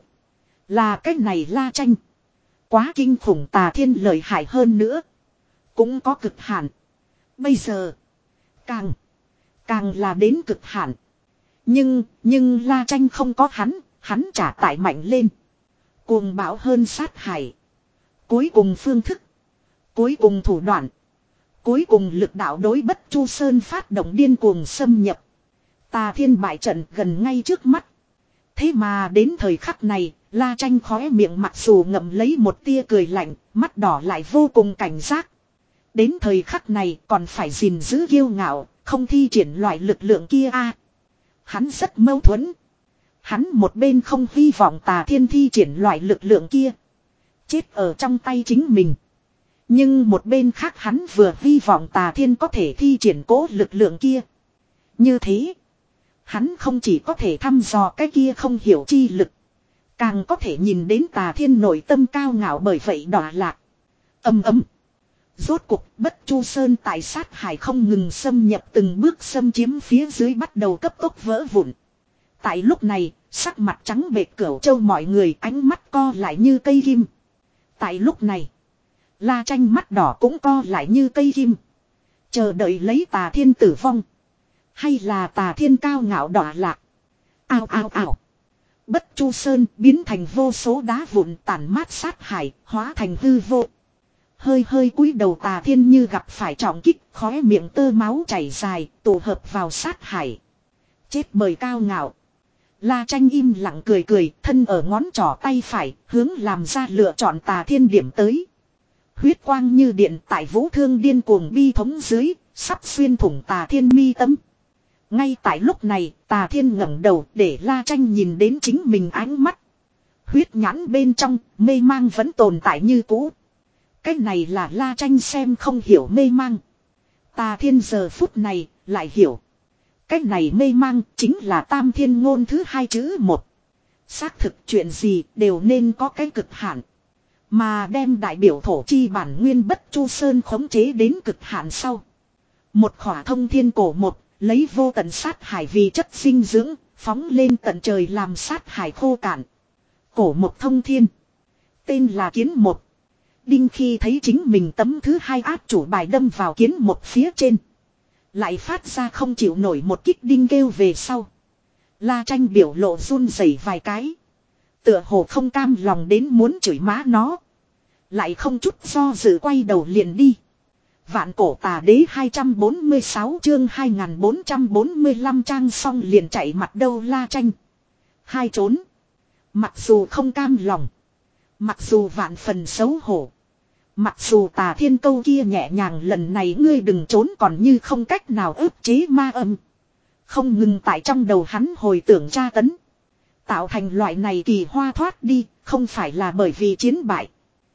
Là cái này La Tranh. Quá kinh khủng Tà Thiên lợi hại hơn nữa. Cũng có cực hạn. Bây giờ. Càng. Càng là đến cực hạn. Nhưng, nhưng La Tranh không có hắn. Hắn trả tải mạnh lên. Cuồng bạo hơn sát hải. Cuối cùng phương thức. Cuối cùng thủ đoạn. Cuối cùng lực đạo đối Bất Chu Sơn phát động điên cuồng xâm nhập. Tà Thiên bại trận gần ngay trước mắt. Thế mà đến thời khắc này, La Tranh khóe miệng mặc dù ngậm lấy một tia cười lạnh, mắt đỏ lại vô cùng cảnh giác. Đến thời khắc này còn phải gìn giữ kiêu ngạo, không thi triển loại lực lượng kia a. À, hắn rất mâu thuẫn. Hắn một bên không hy vọng Tà Thiên thi triển loại lực lượng kia. Chết ở trong tay chính mình. Nhưng một bên khác hắn vừa hy vọng Tà Thiên có thể thi triển cố lực lượng kia. Như thế. Hắn không chỉ có thể thăm dò cái kia không hiểu chi lực. Càng có thể nhìn đến Tà Thiên nội tâm cao ngạo bởi vậy đọa lạc. Âm ấm. Rốt cuộc Bất Chu Sơn tại sát hải không ngừng xâm nhập từng bước xâm chiếm phía dưới bắt đầu cấp tốc vỡ vụn. Tại lúc này, sắc mặt trắng bệch Cửu Châu mọi người ánh mắt co lại như cây kim. Tại lúc này, La Tranh mắt đỏ cũng co lại như cây kim. Chờ đợi lấy Tà Thiên tử vong. Hay là Tà Thiên cao ngạo đọa lạc. Ao ao ao. Bất Chu Sơn biến thành vô số đá vụn tản mát sát hải, hóa thành hư vô. Hơi hơi cúi đầu Tà Thiên như gặp phải trọng kích, khóe miệng tơ máu chảy dài, tụ hợp vào sát hải. Chết bởi cao ngạo. La Tranh im lặng cười cười, thân ở ngón trỏ tay phải, hướng làm ra lựa chọn Tà Thiên điểm tới. Huyết quang như điện tại vũ thương điên cuồng bi thống dưới, sắp xuyên thủng Tà Thiên mi tâm. Ngay tại lúc này, Tà Thiên ngẩng đầu để La Tranh nhìn đến chính mình ánh mắt. Huyết nhãn bên trong, mê mang vẫn tồn tại như cũ. Cái này là La Tranh xem không hiểu mê mang. Tà Thiên giờ phút này, lại hiểu. Cái này mê mang chính là tam thiên ngôn thứ hai chữ một. Xác thực chuyện gì đều nên có cái cực hạn. Mà đem đại biểu thổ chi bản nguyên Bất Chu Sơn khống chế đến cực hạn sau. Một khỏa thông thiên cổ một, lấy vô tận sát hải vì chất dinh dưỡng, phóng lên tận trời làm sát hải khô cạn. Cổ một thông thiên. Tên là kiến một. Đinh khi thấy chính mình tấm thứ hai áp chủ bài đâm vào kiến một phía trên. Lại phát ra không chịu nổi một kích đinh kêu về sau. La Tranh biểu lộ run rẩy vài cái. Tựa hồ không cam lòng đến muốn chửi má nó. Lại không chút do dự quay đầu liền đi. Vạn cổ tà đế hai trăm bốn mươi sáu chương hai nghìn bốn trăm bốn mươi lăm trang xong liền chạy mặt đâu La Tranh. hai trốn. Mặc dù không cam lòng. Mặc dù vạn phần xấu hổ. Mặc dù Tà Thiên câu kia nhẹ nhàng lần này ngươi đừng trốn còn như không cách nào ức chế ma âm. Không ngừng tại trong đầu hắn hồi tưởng tra tấn. Tạo thành loại này kỳ hoa thoát đi, không phải là bởi vì chiến bại.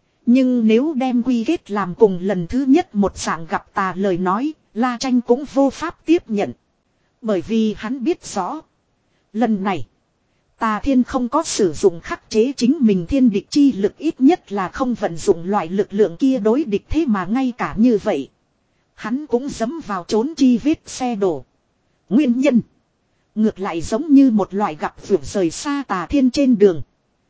Nhưng nếu đem quy kết làm cùng lần thứ nhất một dạng gặp tà lời nói, La Tranh cũng vô pháp tiếp nhận. Bởi vì hắn biết rõ. Lần này, Tà Thiên không có sử dụng khắc chế chính mình thiên địch chi lực, ít nhất là không vận dụng loại lực lượng kia đối địch, thế mà ngay cả như vậy. Hắn cũng dẫm vào trốn chi vết xe đổ. Nguyên nhân. Ngược lại giống như một loại gặp vượt rời xa Tà Thiên trên đường.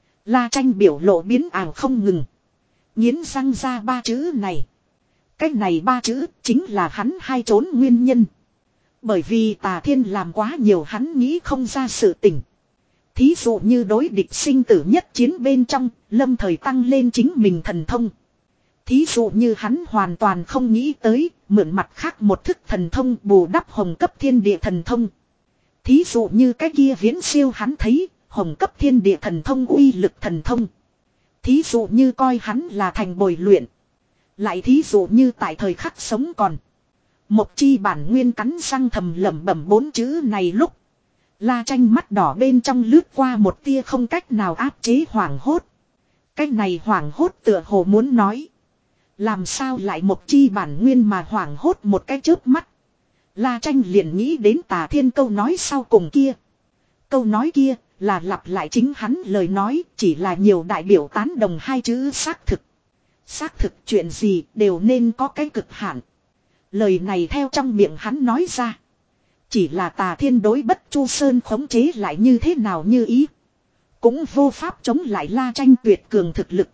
La Tranh biểu lộ biến ảo không ngừng. Nghiến răng ra ba chữ này. Cách này ba chữ chính là hắn hai trốn nguyên nhân. Bởi vì Tà Thiên làm quá nhiều hắn nghĩ không ra sự tình. Thí dụ như đối địch sinh tử nhất chiến bên trong, lâm thời tăng lên chính mình thần thông. Thí dụ như hắn hoàn toàn không nghĩ tới, mượn mặt khác một thức thần thông bù đắp hồng cấp thiên địa thần thông. Thí dụ như cái kia viễn siêu hắn thấy, hồng cấp thiên địa thần thông uy lực thần thông. Thí dụ như coi hắn là thành bồi luyện. Lại thí dụ như tại thời khắc sống còn. Một chi bản nguyên cắn răng thầm lẩm bẩm bốn chữ này lúc. La Tranh mắt đỏ bên trong lướt qua một tia không cách nào áp chế hoảng hốt. Cái này hoảng hốt tựa hồ muốn nói. Làm sao lại một chi bản nguyên mà hoảng hốt một cái chớp mắt. La Tranh liền nghĩ đến Tà Thiên câu nói sau cùng kia. Câu nói kia là lặp lại chính hắn lời nói, chỉ là nhiều đại biểu tán đồng hai chữ xác thực. Xác thực chuyện gì đều nên có cái cực hạn. Lời này theo trong miệng hắn nói ra. Chỉ là Tà Thiên đối Bất Chu Sơn khống chế lại như thế nào như ý. Cũng vô pháp chống lại La Tranh tuyệt cường thực lực.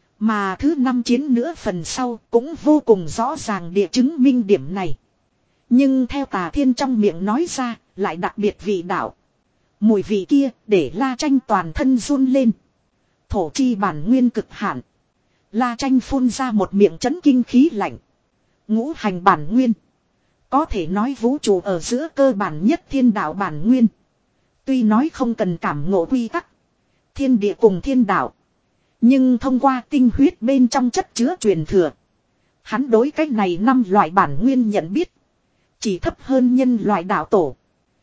Mà thứ năm chiến nữa phần sau cũng vô cùng rõ ràng địa chứng minh điểm này. Nhưng theo Tà Thiên trong miệng nói ra, lại đặc biệt vị đạo. Mùi vị kia để La Tranh toàn thân run lên. Thổ chi bản nguyên cực hạn. La Tranh phun ra một miệng chấn kinh khí lạnh. Ngũ hành bản nguyên. Có thể nói vũ trụ ở giữa cơ bản nhất thiên đạo bản nguyên. Tuy nói không cần cảm ngộ quy tắc. Thiên địa cùng thiên đạo. Nhưng thông qua tinh huyết bên trong chất chứa truyền thừa. Hắn đối cách này năm loại bản nguyên nhận biết. Chỉ thấp hơn nhân loại đạo tổ.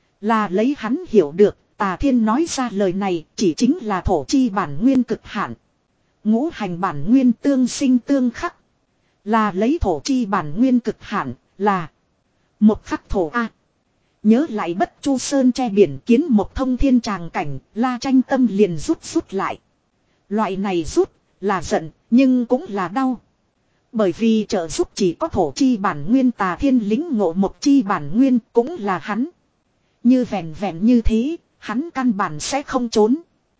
Là lấy hắn hiểu được. Tà Thiên nói ra lời này chỉ chính là thổ chi bản nguyên cực hạn. Ngũ hành bản nguyên tương sinh tương khắc. Là lấy thổ chi bản nguyên cực hạn là một khắc thổ A. Nhớ lại Bất Chu Sơn che biển kiến một thông thiên tràng cảnh, La Tranh tâm liền rút rút lại. Loại này rút là giận nhưng cũng là đau. Bởi vì trợ giúp chỉ có thổ chi bản nguyên, Tà Thiên lính ngộ một chi bản nguyên cũng là hắn. Như vẹn vẹn như thế, hắn căn bản sẽ không trốn.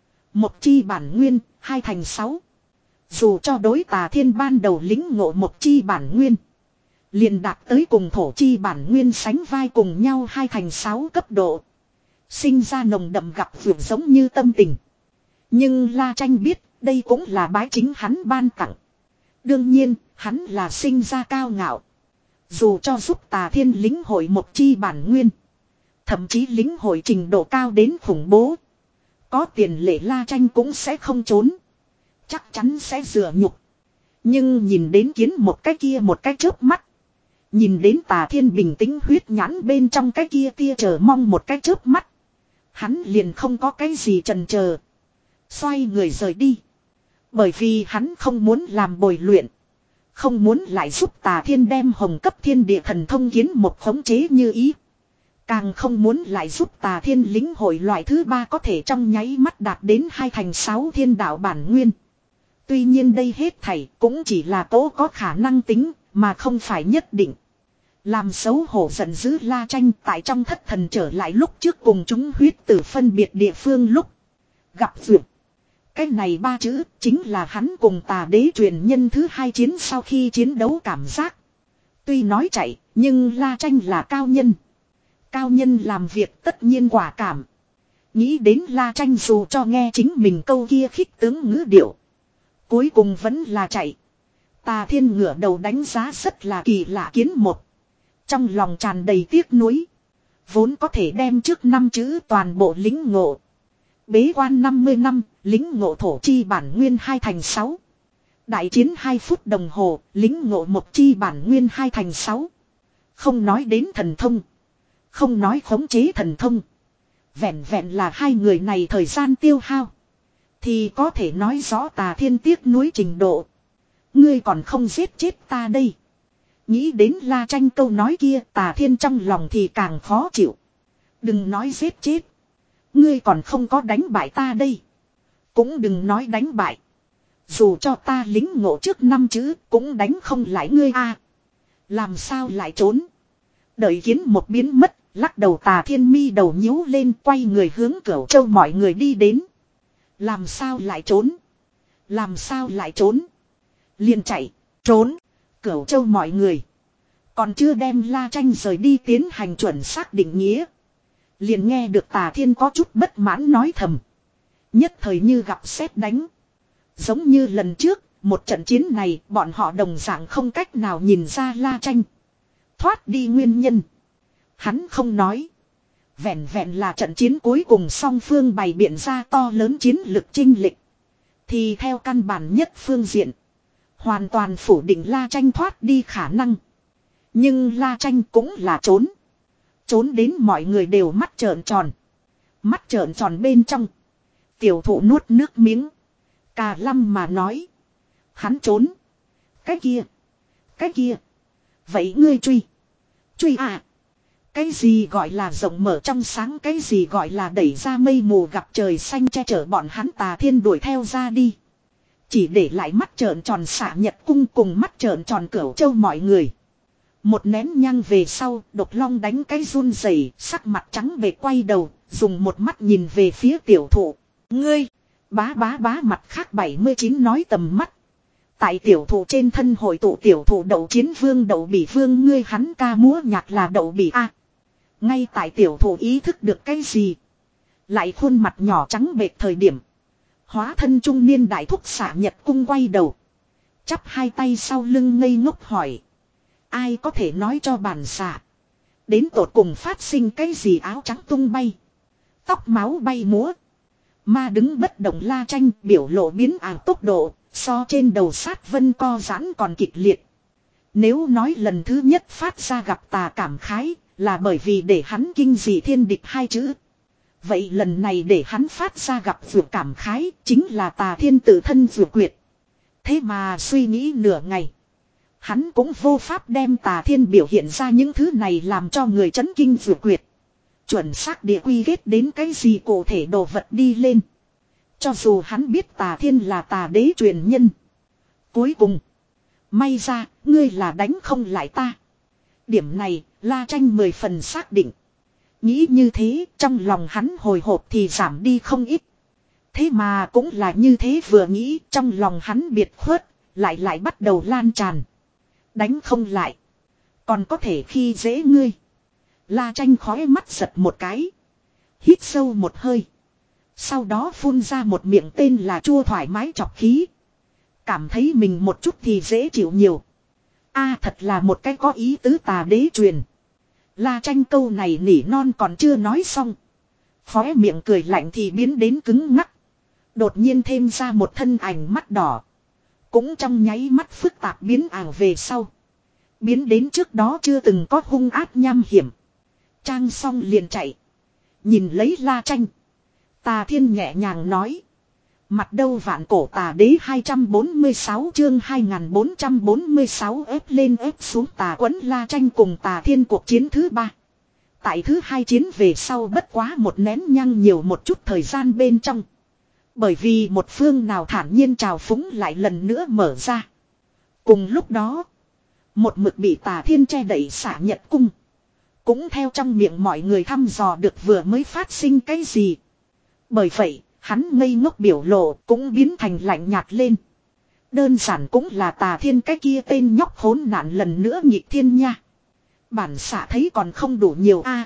Một chi bản nguyên, hai thành sáu. Dù cho đối Tà Thiên ban đầu lính ngộ một chi bản nguyên. Liền đạt tới cùng thổ chi bản nguyên sánh vai cùng nhau hai thành sáu cấp độ. Sinh ra nồng đậm gặp vượt giống như tâm tình. Nhưng La Tranh biết, đây cũng là bái chính hắn ban tặng. Đương nhiên, hắn là sinh ra cao ngạo. Dù cho giúp Tà Thiên lính hội một chi bản nguyên. Thậm chí lính hội trình độ cao đến khủng bố. Có tiền lệ La Tranh cũng sẽ không trốn. Chắc chắn sẽ rửa nhục. Nhưng nhìn đến kiến một cái kia một cái chớp mắt. Nhìn đến Tà Thiên bình tĩnh huyết nhãn bên trong cái kia tia chờ mong một cái chớp mắt. Hắn liền không có cái gì chần chờ. Xoay người rời đi. Bởi vì hắn không muốn làm bồi luyện. Không muốn lại giúp Tà Thiên đem hồng cấp thiên địa thần thông kiến một khống chế như ý. Càng không muốn lại giúp Tà Thiên lính hội loại thứ ba có thể trong nháy mắt đạt đến hai thành sáu thiên đạo bản nguyên. Tuy nhiên đây hết thảy cũng chỉ là tố có khả năng tính, mà không phải nhất định. Làm xấu hổ giận dữ La Tranh tại trong thất thần trở lại lúc trước cùng chúng huyết tử phân biệt địa phương lúc. Gặp duyệt. Cái này ba chữ chính là hắn cùng Tà Đế truyền nhân thứ hai chiến sau khi chiến đấu cảm giác. Tuy nói chạy, nhưng La Tranh là cao nhân. Cao nhân làm việc tất nhiên quả cảm. Nghĩ đến La Tranh dù cho nghe chính mình câu kia khích tướng ngữ điệu. Cuối cùng vẫn là chạy. Tà Thiên ngửa đầu đánh giá rất là kỳ lạ kiến một. Trong lòng tràn đầy tiếc nuối. Vốn có thể đem trước năm chữ toàn bộ lính ngộ. Bế quan năm mươi năm, lính ngộ thổ chi bản nguyên hai thành sáu. Đại chiến hai phút đồng hồ, lính ngộ một chi bản nguyên hai thành sáu. Không nói đến thần thông. Không nói khống chế thần thông. Vẹn vẹn là hai người này thời gian tiêu hao. Thì có thể nói rõ Tà Thiên tiếc nuối trình độ. Ngươi còn không giết chết ta đây. Nghĩ đến La Tranh câu nói kia, Tà Thiên trong lòng thì càng khó chịu. Đừng nói giết chết. Ngươi còn không có đánh bại ta đây. Cũng đừng nói đánh bại. Dù cho ta lính ngộ trước năm chữ cũng đánh không lại ngươi a. Làm sao lại trốn. Đợi kiến một biến mất, lắc đầu Tà Thiên mi đầu nhíu lên, quay người hướng Cửu Châu mọi người đi đến. Làm sao lại trốn. Làm sao lại trốn. Liền chạy, trốn. Cửu Châu mọi người. Còn chưa đem La Tranh rời đi tiến hành chuẩn xác định nghĩa. Liền nghe được Tà Thiên có chút bất mãn nói thầm. Nhất thời như gặp sét đánh. Giống như lần trước, một trận chiến này bọn họ đồng dạng không cách nào nhìn ra La Tranh thoát đi nguyên nhân. Hắn không nói. Vẹn vẹn là trận chiến cuối cùng song phương bày biện ra to lớn chiến lực chinh lịch. Thì theo căn bản nhất phương diện. Hoàn toàn phủ định La Tranh thoát đi khả năng. Nhưng La Tranh cũng là trốn. Trốn đến mọi người đều mắt trợn tròn. Mắt trợn tròn bên trong. Tiểu thụ nuốt nước miếng. Cà lâm mà nói. Hắn trốn. Cái kia. Cái kia. Vậy ngươi truy. Truy à. Cái gì gọi là rộng mở trong sáng. Cái gì gọi là đẩy ra mây mù gặp trời xanh che chở bọn hắn. Tà Thiên đuổi theo ra đi. Chỉ để lại mắt trợn tròn Xạ Nhật Cung cùng mắt trợn tròn Cửu Châu mọi người. Một nén nhang về sau, Độc Long đánh cái run rẩy, sắc mặt trắng bệ quay đầu, dùng một mắt nhìn về phía tiểu thụ. Ngươi, bá bá bá mặt khác bảy mươi chín nói tầm mắt. Tại tiểu thụ trên thân hội tụ tiểu thụ đậu chiến vương đậu bỉ vương ngươi hắn ca múa nhạc là đậu bỉ a. Ngay tại tiểu thụ ý thức được cái gì. Lại khuôn mặt nhỏ trắng bệch thời điểm. Hóa thân trung niên đại thúc Xạ Nhật Cung quay đầu. Chắp hai tay sau lưng ngây ngốc hỏi. Ai có thể nói cho bản xạ. Đến tột cùng phát sinh cái gì áo trắng tung bay. Tóc máu bay múa. Ma đứng bất động La Tranh biểu lộ biến ảo tốc độ. So trên đầu sát vân co giãn còn kịch liệt. Nếu nói lần thứ nhất phát ra gặp tà cảm khái. Là bởi vì để hắn kinh dị thiên địch hai chữ. Vậy lần này để hắn phát ra gặp vượt cảm khái. Chính là Tà Thiên tự thân vượt quyệt. Thế mà suy nghĩ nửa ngày. Hắn cũng vô pháp đem Tà Thiên biểu hiện ra những thứ này làm cho người chấn kinh vượt quyệt. Chuẩn xác địa quy kết đến cái gì cụ thể đồ vật đi lên. Cho dù hắn biết Tà Thiên là Tà Đế truyền nhân. Cuối cùng. May ra, ngươi là đánh không lại ta. Điểm này, La Tranh mười phần xác định. Nghĩ như thế, trong lòng hắn hồi hộp thì giảm đi không ít. Thế mà cũng là như thế vừa nghĩ, trong lòng hắn biệt khuất, lại lại bắt đầu lan tràn. Đánh không lại. Còn có thể khi dễ ngươi. La Tranh khói mắt giật một cái. Hít sâu một hơi. Sau đó phun ra một miệng tên là chua thoải mái chọc khí. Cảm thấy mình một chút thì dễ chịu nhiều. A thật là một cái có ý tứ Tà Đế truyền. La Tranh câu này nỉ non còn chưa nói xong. Khóe miệng cười lạnh thì biến đến cứng ngắc. Đột nhiên thêm ra một thân ảnh mắt đỏ. Cũng trong nháy mắt phức tạp biến ảo về sau. Biến đến trước đó chưa từng có hung ác nham hiểm. Trang xong liền chạy. Nhìn lấy La Tranh. Tà Thiên nhẹ nhàng nói. Mặt đâu vạn cổ Tà Đế hai trăm bốn mươi sáu chương hai nghìn bốn trăm bốn mươi sáu ép lên ép xuống Tà Quấn La Tranh cùng Tà Thiên cuộc chiến thứ ba. Tại thứ hai chiến về sau bất quá một nén nhang nhiều một chút thời gian bên trong. Bởi vì một phương nào thản nhiên trào phúng lại lần nữa mở ra. Cùng lúc đó, một mực bị Tà Thiên che đậy Xạ Nhật Cung. Cũng theo trong miệng mọi người thăm dò được vừa mới phát sinh cái gì. Bởi vậy, hắn ngây ngốc biểu lộ cũng biến thành lạnh nhạt lên. Đơn giản cũng là Tà Thiên cái kia tên nhóc khốn nạn lần nữa nhịp thiên nha. Bản xạ thấy còn không đủ nhiều a.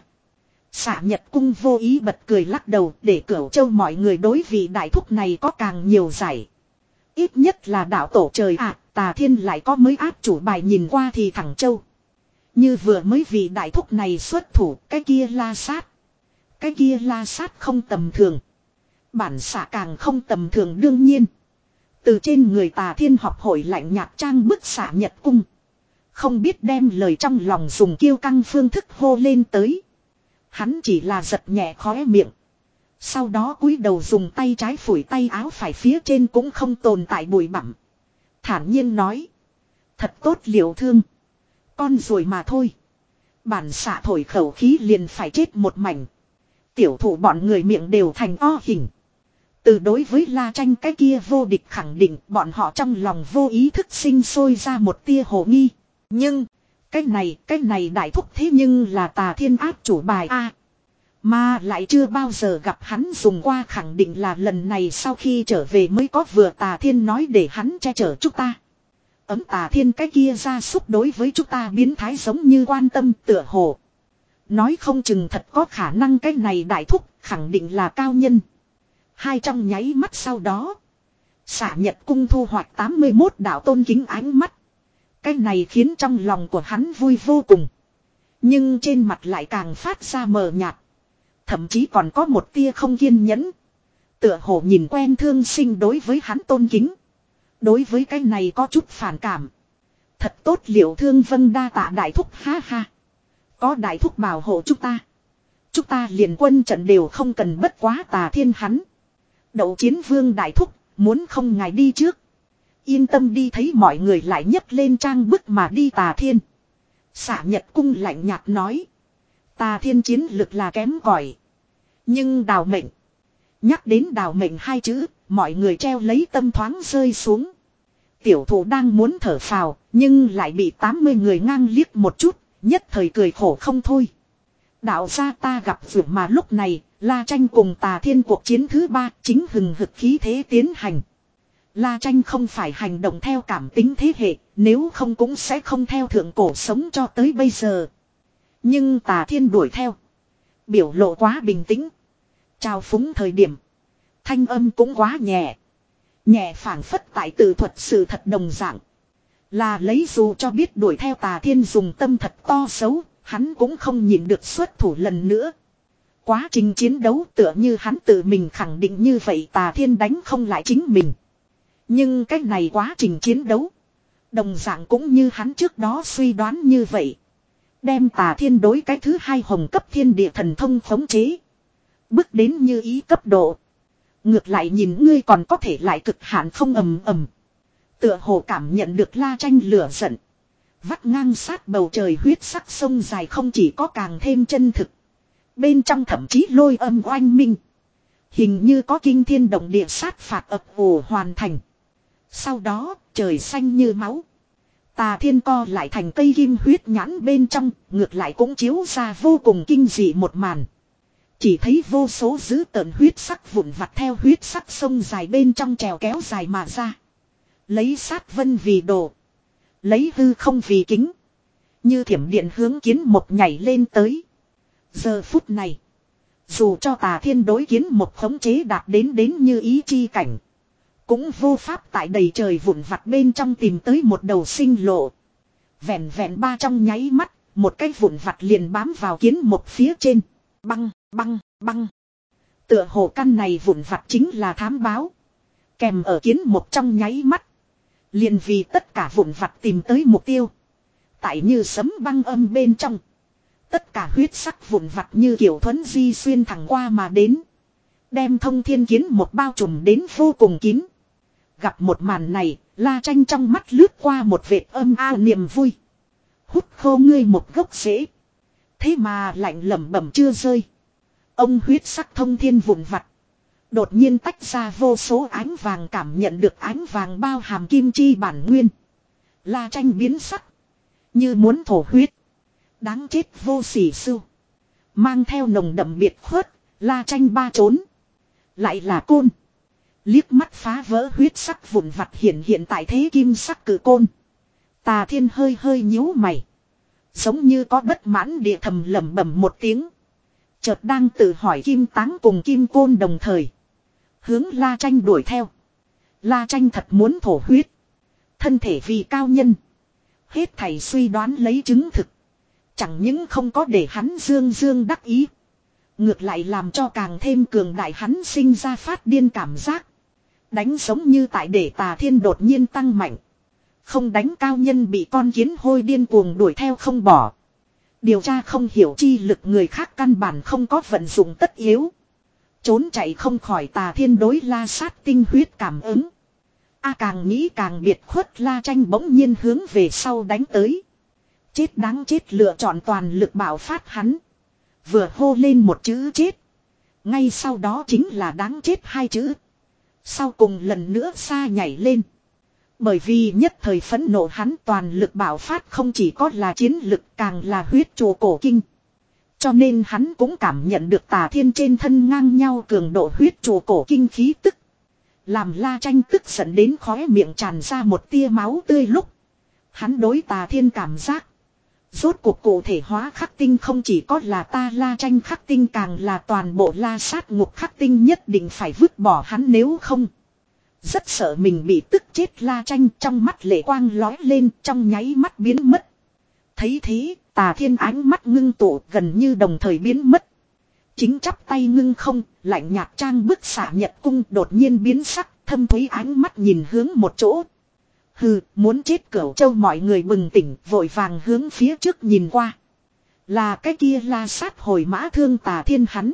Xạ Nhật Cung vô ý bật cười lắc đầu để Cửu Châu mọi người đối vị đại thúc này có càng nhiều giải. Ít nhất là đạo tổ trời ạ, à, Tà Thiên lại có mới áp chủ bài nhìn qua thì thẳng Châu. Như vừa mới vị đại thúc này xuất thủ, cái kia La Sát. Cái kia La Sát không tầm thường. Bản xạ càng không tầm thường đương nhiên. Từ trên người Tà Thiên học hội lạnh nhạt trang bức xạ nhật cung. Không biết đem lời trong lòng dùng kiêu căng phương thức hô lên tới. Hắn chỉ là giật nhẹ khóe miệng. Sau đó cúi đầu dùng tay trái phủi tay áo phải phía trên cũng không tồn tại bụi bặm. Thản nhiên nói. Thật tốt liệu thương. Con rồi mà thôi. Bản xạ thổi khẩu khí liền phải chết một mảnh. Tiểu thủ bọn người miệng đều thành o hình. Từ đối với La Tranh cái kia vô địch khẳng định bọn họ trong lòng vô ý thức sinh sôi ra một tia hồ nghi. Nhưng, cái này, cái này đại thúc thế nhưng là Tà Thiên áp chủ bài A. Mà lại chưa bao giờ gặp hắn dùng qua khẳng định là lần này sau khi trở về mới có vừa Tà Thiên nói để hắn che chở chúng ta. Ấm Tà Thiên cái kia ra xúc đối với chúng ta biến thái giống như quan tâm tựa hồ. Nói không chừng thật có khả năng cái này đại thúc khẳng định là cao nhân. Hai trong nháy mắt sau đó. Xạ Nhật cung thu hoạch tám mươi mốt đạo tôn kính ánh mắt. Cái này khiến trong lòng của hắn vui vô cùng. Nhưng trên mặt lại càng phát ra mờ nhạt. Thậm chí còn có một tia không kiên nhẫn. Tựa hồ nhìn quen thương sinh đối với hắn tôn kính. Đối với cái này có chút phản cảm. Thật tốt liệu thương vân đa tạ đại thúc ha ha. Có đại thúc bảo hộ chúng ta. Chúng ta liền quân trận đều không cần bất quá Tà Thiên hắn. Đậu chiến vương đại thúc, muốn không ngài đi trước. Yên tâm đi thấy mọi người lại nhấc lên trang bức mà đi Tà Thiên. Xạ Nhật cung lạnh nhạt nói. Tà Thiên chiến lực là kém cỏi. Nhưng đào mệnh. Nhắc đến đào mệnh hai chữ, mọi người treo lấy tâm thoáng rơi xuống. Tiểu thủ đang muốn thở phào, nhưng lại bị tám mươi người ngang liếc một chút, nhất thời cười khổ không thôi. Đạo gia ta gặp vượt mà lúc này, La Tranh cùng Tà Thiên cuộc chiến thứ ba chính hừng hực khí thế tiến hành. La Tranh không phải hành động theo cảm tính thế hệ, nếu không cũng sẽ không theo thượng cổ sống cho tới bây giờ. Nhưng Tà Thiên đuổi theo. Biểu lộ quá bình tĩnh. Trao phúng thời điểm. Thanh âm cũng quá nhẹ. Nhẹ phảng phất tại tự thuật sự thật đồng dạng. Là lấy dù cho biết đuổi theo Tà Thiên dùng tâm thật to xấu, hắn cũng không nhịn được xuất thủ lần nữa. Quá trình chiến đấu tựa như hắn tự mình khẳng định như vậy Tà Thiên đánh không lại chính mình. Nhưng cái này quá trình chiến đấu. Đồng dạng cũng như hắn trước đó suy đoán như vậy. Đem Tà Thiên đối cái thứ hai hồng cấp thiên địa thần thông khống chế. Bước đến như ý cấp độ. Ngược lại nhìn ngươi còn có thể lại cực hạn không ầm ầm. Tựa hồ cảm nhận được La Tranh lửa giận. Vắt ngang sát bầu trời huyết sắc sông dài không chỉ có càng thêm chân thực. Bên trong thậm chí lôi âm oanh minh. Hình như có kinh thiên động địa sát phạt ập ồ hoàn thành. Sau đó trời xanh như máu. Tà Thiên co lại thành cây kim huyết nhãn bên trong. Ngược lại cũng chiếu ra vô cùng kinh dị một màn. Chỉ thấy vô số dữ tợn huyết sắc vụn vặt theo huyết sắc sông dài bên trong trèo kéo dài mà ra. Lấy sát vân vì đồ. Lấy hư không vì kính. Như thiểm điện hướng kiến một nhảy lên tới. Giờ phút này. Dù cho Tà Thiên đối kiến một khống chế đạt đến đến như ý chi cảnh. Cũng vô pháp tại đầy trời vụn vặt bên trong tìm tới một đầu sinh lộ. Vẹn vẹn ba trong nháy mắt. Một cái vụn vặt liền bám vào kiến một phía trên. Băng, băng, băng. Tựa hồ căn này vụn vặt chính là thám báo. Kèm ở kiến một trong nháy mắt. Liền vì tất cả vụn vặt tìm tới mục tiêu. Tại như sấm băng âm bên trong. Tất cả huyết sắc vụn vặt như kiểu thuấn di xuyên thẳng qua mà đến. Đem thông thiên kiến một bao trùm đến vô cùng kín. Gặp một màn này, La Tranh trong mắt lướt qua một vệt âm ao niềm vui. Hút khô ngươi một gốc rễ. Thế mà lạnh lẩm bẩm chưa rơi. Ông huyết sắc thông thiên vụn vặt. Đột nhiên tách ra vô số ánh vàng cảm nhận được ánh vàng bao hàm kim chi bản nguyên. La Tranh biến sắc. Như muốn thổ huyết. Đáng chết vô sỉ sưu. Mang theo nồng đậm biệt khuất. La Tranh ba trốn. Lại là côn. Liếc mắt phá vỡ huyết sắc vụn vặt hiện hiện tại thế kim sắc cử côn. Tà Thiên hơi hơi nhíu mày. Giống như có bất mãn địa thầm lẩm bẩm một tiếng. Chợt đang tự hỏi kim táng cùng kim côn đồng thời. Hướng La Tranh đuổi theo. La Tranh thật muốn thổ huyết. Thân thể vì cao nhân. Hết thảy suy đoán lấy chứng thực. Chẳng những không có để hắn dương dương đắc ý. Ngược lại làm cho càng thêm cường đại hắn sinh ra phát điên cảm giác. Đánh giống như tại để Tà Thiên đột nhiên tăng mạnh. Không đánh cao nhân bị con kiến hôi điên cuồng đuổi theo không bỏ. Điều tra không hiểu chi lực người khác căn bản không có vận dụng tất yếu. Trốn chạy không khỏi Tà Thiên đối La Sát tinh huyết cảm ứng. A càng nghĩ càng biệt khuất, La Tranh bỗng nhiên hướng về sau đánh tới. Chết đáng chết, lựa chọn toàn lực bạo phát hắn. Vừa hô lên một chữ chết. Ngay sau đó chính là đáng chết hai chữ. Sau cùng lần nữa xa nhảy lên. Bởi vì nhất thời phẫn nộ hắn toàn lực bạo phát không chỉ có là chiến lực càng là huyết chùa cổ kinh. Cho nên hắn cũng cảm nhận được Tà Thiên trên thân ngang nhau cường độ huyết chùa cổ kinh khí tức. Làm La Tranh tức giận đến khóe miệng tràn ra một tia máu tươi lúc. Hắn đối Tà Thiên cảm giác. Rốt cuộc cụ thể hóa khắc tinh không chỉ có là ta La Tranh khắc tinh càng là toàn bộ La Sát ngục khắc tinh, nhất định phải vứt bỏ hắn nếu không. Rất sợ mình bị tức chết, La Tranh trong mắt lệ quang lói lên trong nháy mắt biến mất. Thấy thế, Tà Thiên ánh mắt ngưng tụ gần như đồng thời biến mất. Chính chắp tay ngưng không, lạnh nhạt trang bức Xạ Nhật Cung đột nhiên biến sắc, thâm thúy ánh mắt nhìn hướng một chỗ. Hừ, muốn chết Cửu Châu, mọi người bừng tỉnh, vội vàng hướng phía trước nhìn qua. Là cái kia La Sát hồi mã thương Tà Thiên hắn.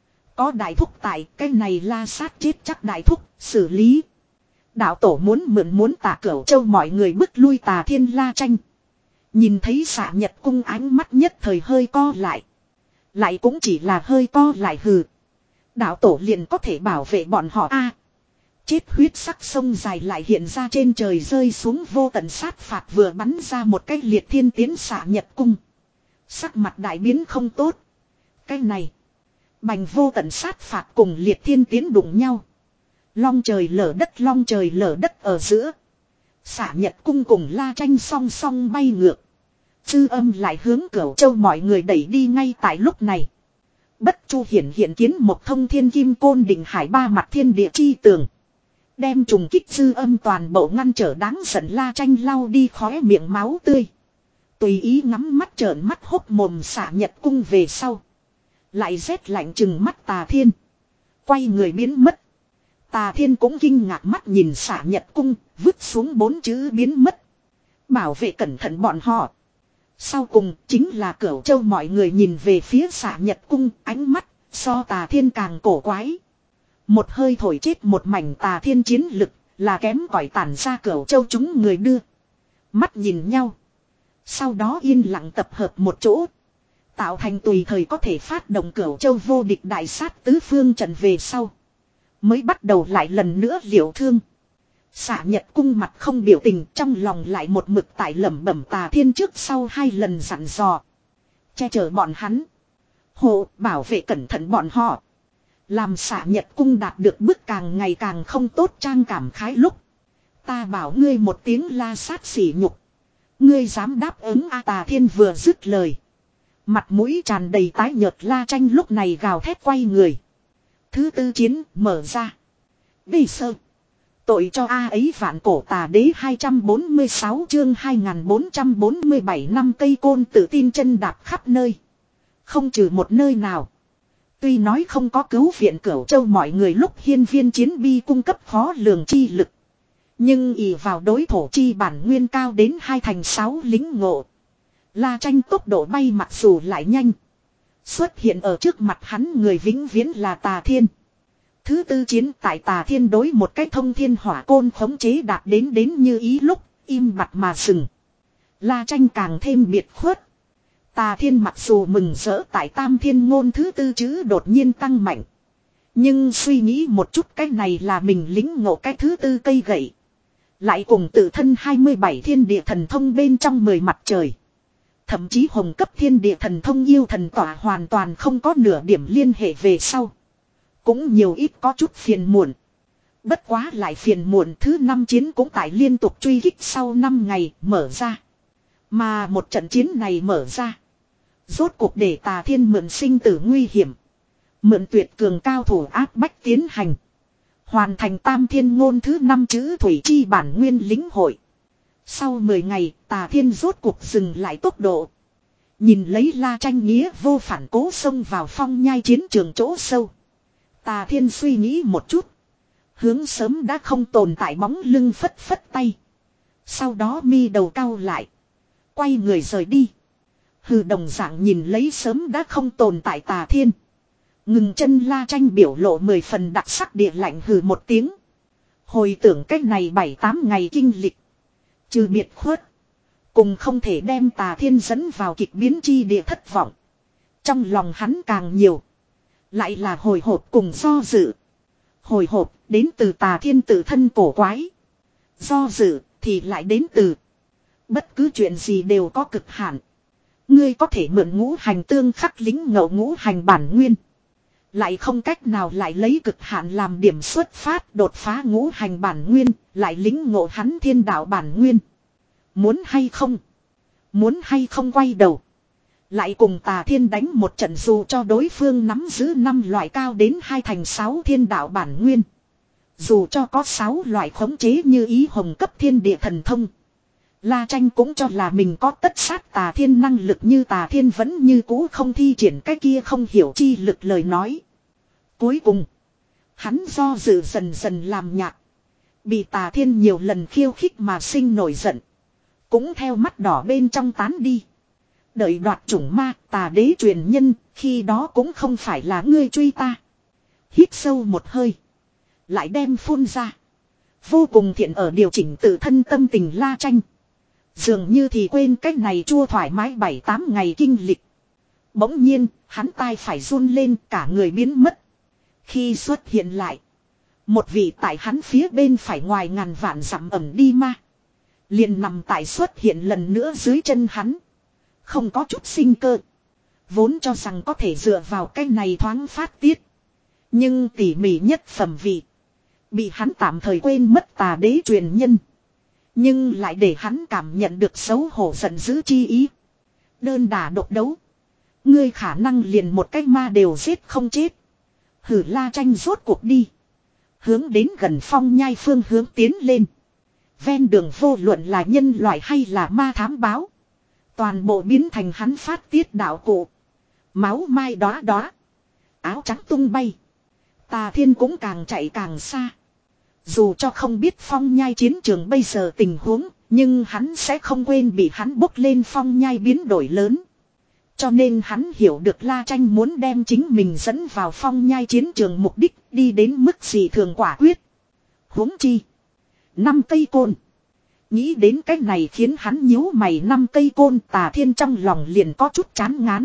Có đại thúc tại, cái này La Sát chết chắc đại thúc, xử lý. Đạo tổ muốn mượn muốn tả Cửu Châu, mọi người bức lui Tà Thiên. La Tranh nhìn thấy Xạ Nhật Cung ánh mắt nhất thời hơi co lại. Lại cũng chỉ là hơi co lại. Hừ, đạo tổ liền có thể bảo vệ bọn họ a? À, chết huyết sắc sông dài lại hiện ra trên trời, rơi xuống vô tận sát phạt, vừa bắn ra một cái liệt thiên tiến Xạ Nhật Cung. Sắc mặt đại biến không tốt. Cái này bành vô tận sát phạt cùng liệt thiên tiến đụng nhau. Long trời lở đất, long trời lở đất ở giữa. Xạ Nhật Cung cùng La Tranh song song bay ngược. Dư âm lại hướng Cửu Châu mọi người đẩy đi. Ngay tại lúc này, Bất Chu hiển hiện kiến một thông thiên kim côn định hải ba mặt thiên địa chi tường, đem trùng kích dư âm toàn bộ ngăn trở. Đáng giận La Tranh lau đi khóe miệng máu tươi, tùy ý ngắm mắt trợn mắt hốc mồm Xạ Nhật Cung về sau. Lại rét lạnh chừng mắt Tà Thiên, quay người biến mất. Tà Thiên cũng kinh ngạc mắt nhìn Xạ Nhật Cung, vứt xuống bốn chữ biến mất. Bảo vệ cẩn thận bọn họ. Sau cùng chính là Cửu Châu mọi người nhìn về phía Xạ Nhật Cung, ánh mắt so Tà Thiên càng cổ quái. Một hơi thổi chết một mảnh Tà Thiên chiến lực là kém cỏi tản ra Cửu Châu chúng người đưa mắt nhìn nhau. Sau đó yên lặng tập hợp một chỗ, tạo thành tùy thời có thể phát động Cửu Châu vô địch đại sát tứ phương trận. Về sau mới bắt đầu lại lần nữa liệu thương. Xạ Nhật Cung mặt không biểu tình, trong lòng lại một mực tại lẩm bẩm Tà Thiên trước sau hai lần dặn dò. Che chở bọn hắn. Hộ, bảo vệ cẩn thận bọn họ. Làm Xạ Nhật Cung đạt được bước càng ngày càng không tốt trang cảm khái lúc. Ta bảo ngươi một tiếng La Sát sỉ nhục. Ngươi dám đáp ứng a? Tà Thiên vừa dứt lời, mặt mũi tràn đầy tái nhợt La Tranh lúc này gào thét quay người. Thứ tư chiến mở ra. Bây sơ tội cho A ấy vạn cổ tà đế. Hai trăm bốn mươi sáu chương hai nghìn bốn trăm bốn mươi bảy năm cây côn tự tin chân đạp khắp nơi, không trừ một nơi nào. Tuy nói không có cứu viện Cửu Châu mọi người lúc hiên viên chiến bi cung cấp khó lường chi lực, nhưng ỷ vào đối thổ chi bản nguyên cao đến hai thành sáu lính ngộ, La Tranh tốc độ bay mặc dù lại nhanh, xuất hiện ở trước mặt hắn người vĩnh viễn là Tà Thiên. Thứ tư chiến tại Tà Thiên đối một cái thông thiên hỏa côn khống chế đạt đến đến như ý lúc, im bặt mà dừng. La Tranh càng thêm biệt khuất. Tà Thiên mặc dù mừng rỡ tại Tam Thiên ngôn thứ tư chữ đột nhiên tăng mạnh, nhưng suy nghĩ một chút, cái này là mình lính ngộ cái thứ tư cây gậy, lại cùng tự thân hai mươi bảy thiên địa thần thông bên trong mười mặt trời, thậm chí hồng cấp thiên địa thần thông yêu thần tỏa hoàn toàn không có nửa điểm liên hệ. Về sau cũng nhiều ít có chút phiền muộn. Bất quá lại phiền muộn, thứ năm chiến cũng tại liên tục truy kích sau năm ngày mở ra. Mà một trận chiến này mở ra, rốt cuộc để Tà Thiên mượn sinh tử nguy hiểm, mượn tuyệt cường cao thủ áp bách tiến hành, hoàn thành Tam Thiên ngôn thứ năm chữ thủy chi bản nguyên lĩnh hội. Sau mười ngày, Tà Thiên rốt cuộc dừng lại tốc độ. Nhìn lấy La Tranh nghĩa vô phản cố xông vào phong nhai chiến trường chỗ sâu. Tà Thiên suy nghĩ một chút. Hướng sớm đã không tồn tại bóng lưng phất phất tay. Sau đó mi đầu cau lại. Quay người rời đi. Hừ, đồng dạng nhìn lấy sớm đã không tồn tại Tà Thiên. Ngừng chân La Tranh biểu lộ mười phần đặc sắc địa lạnh hừ một tiếng. Hồi tưởng cách này bảy tám ngày kinh lịch. Trừ biệt khuất. Cùng không thể đem Tà Thiên dẫn vào kịch biến chi địa thất vọng. Trong lòng hắn càng nhiều. Lại là hồi hộp cùng do dự. Hồi hộp đến từ Tà Thiên tự thân cổ quái. Do dự thì lại đến từ. Bất cứ chuyện gì đều có cực hạn. Ngươi có thể mượn ngũ hành tương khắc lính ngẫu ngũ hành bản nguyên. Lại không cách nào lại lấy cực hạn làm điểm xuất phát đột phá ngũ hành bản nguyên. Lại lính ngộ hắn thiên đạo bản nguyên. Muốn hay không? Muốn hay không quay đầu? Lại cùng Tà Thiên đánh một trận dù cho đối phương nắm giữ năm loại cao đến hai thành sáu thiên đạo bản nguyên. Dù cho có sáu loại khống chế như ý hồng cấp thiên địa thần thông. La Tranh cũng cho là mình có tất sát Tà Thiên năng lực như Tà Thiên vẫn như cũ không thi triển cái kia không hiểu chi lực lời nói. Cuối cùng, hắn do dự dần dần làm nhạt. Bị Tà Thiên nhiều lần khiêu khích mà sinh nổi giận. Cũng theo mắt đỏ bên trong tán đi. Đợi đoạt chủng ma Tà đế truyền nhân, khi đó cũng không phải là ngươi truy ta. Hít sâu một hơi. Lại đem phun ra. Vô cùng thiện ở điều chỉnh tự thân tâm tình La Tranh. Dường như thì quên cách này chua thoải mái bảy tám ngày kinh lịch. Bỗng nhiên, hắn tai phải run lên cả người biến mất. Khi xuất hiện lại. Một vị tại hắn phía bên phải ngoài ngàn vạn dặm ẩm đi ma. Liền nằm tại xuất hiện lần nữa dưới chân hắn. Không có chút sinh cơ. Vốn cho rằng có thể dựa vào cái này thoáng phát tiết. Nhưng tỉ mỉ nhất phẩm vị. Bị hắn tạm thời quên mất Tà đế truyền nhân. Nhưng lại để hắn cảm nhận được xấu hổ giận dữ chi ý. Đơn đả độc đấu. Ngươi khả năng liền một cái ma đều giết không chết. Hử, La Tranh rốt cuộc đi. Hướng đến gần phong nhai phương hướng tiến lên. Ven đường vô luận là nhân loại hay là ma thám báo. Toàn bộ biến thành hắn phát tiết đạo cụ. Máu mai đóa đóa. Áo trắng tung bay. Tà Thiên cũng càng chạy càng xa. Dù cho không biết phong nhai chiến trường bây giờ tình huống. Nhưng hắn sẽ không quên bị hắn bốc lên phong nhai biến đổi lớn. Cho nên hắn hiểu được La Tranh muốn đem chính mình dẫn vào phong nhai chiến trường mục đích đi đến mức gì thường quả quyết. Huống chi. Năm cây côn. Nghĩ đến cái này khiến hắn nhíu mày năm cây côn Tà Thiên trong lòng liền có chút chán ngán.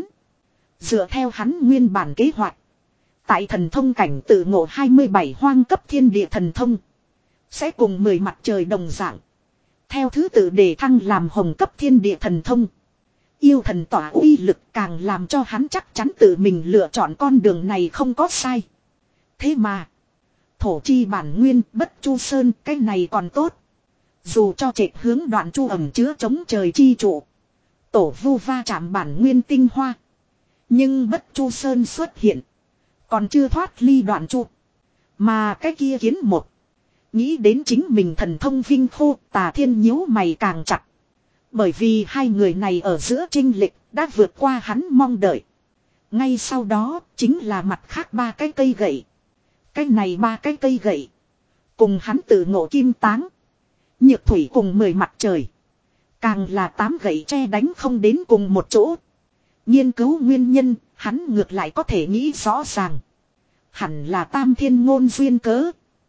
Dựa theo hắn nguyên bản kế hoạch. Tại thần thông cảnh tự ngộ hai mươi bảy hoang cấp thiên địa thần thông. Sẽ cùng mười mặt trời đồng dạng. Theo thứ tự đề thăng làm hồng cấp thiên địa thần thông. Yêu thần tỏa uy lực càng làm cho hắn chắc chắn tự mình lựa chọn con đường này không có sai. Thế mà. Thổ chi bản nguyên bất chu sơn cái này còn tốt. Dù cho trệt hướng đoạn chu ẩm chứa chống trời chi trụ. Tổ vu va chạm bản nguyên tinh hoa. Nhưng bất chu sơn xuất hiện. Còn chưa thoát ly đoạn chu. Mà cái kia kiến một. Nghĩ đến chính mình thần thông vinh khô Tà Thiên nhíu mày càng chặt. Bởi vì hai người này ở giữa chênh lệch đã vượt qua hắn mong đợi. Ngay sau đó chính là mặt khác ba cái cây gậy. Cái này ba cái cây gậy. Cùng hắn tự ngộ kim táng. Nhược thủy cùng mười mặt trời. Càng là tám gậy tre đánh không đến cùng một chỗ. Nghiên cứu nguyên nhân, hắn ngược lại có thể nghĩ rõ ràng. Hẳn là tam thiên ngôn duyên cớ.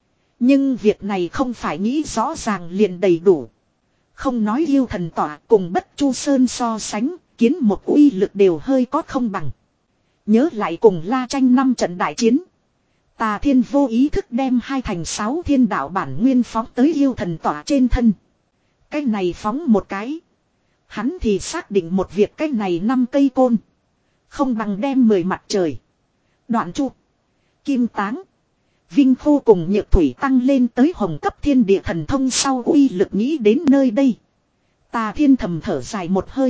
Nhưng việc này không phải nghĩ rõ ràng liền đầy đủ. Không nói yêu thần tỏa cùng bất chu sơn so sánh, kiến một uy lực đều hơi có không bằng. Nhớ lại cùng La Tranh năm trận đại chiến. Tà Thiên vô ý thức đem hai thành sáu thiên đạo bản nguyên phóng tới yêu thần tỏa trên thân. Cái này phóng một cái. Hắn thì xác định một việc cái này năm cây côn. Không bằng đem mười mặt trời. Đoạn chu. Kim táng. Vinh khô cùng nhược thủy tăng lên tới hồng cấp thiên địa thần thông sau uy lực nghĩ đến nơi đây. Tà Thiên thầm thở dài một hơi.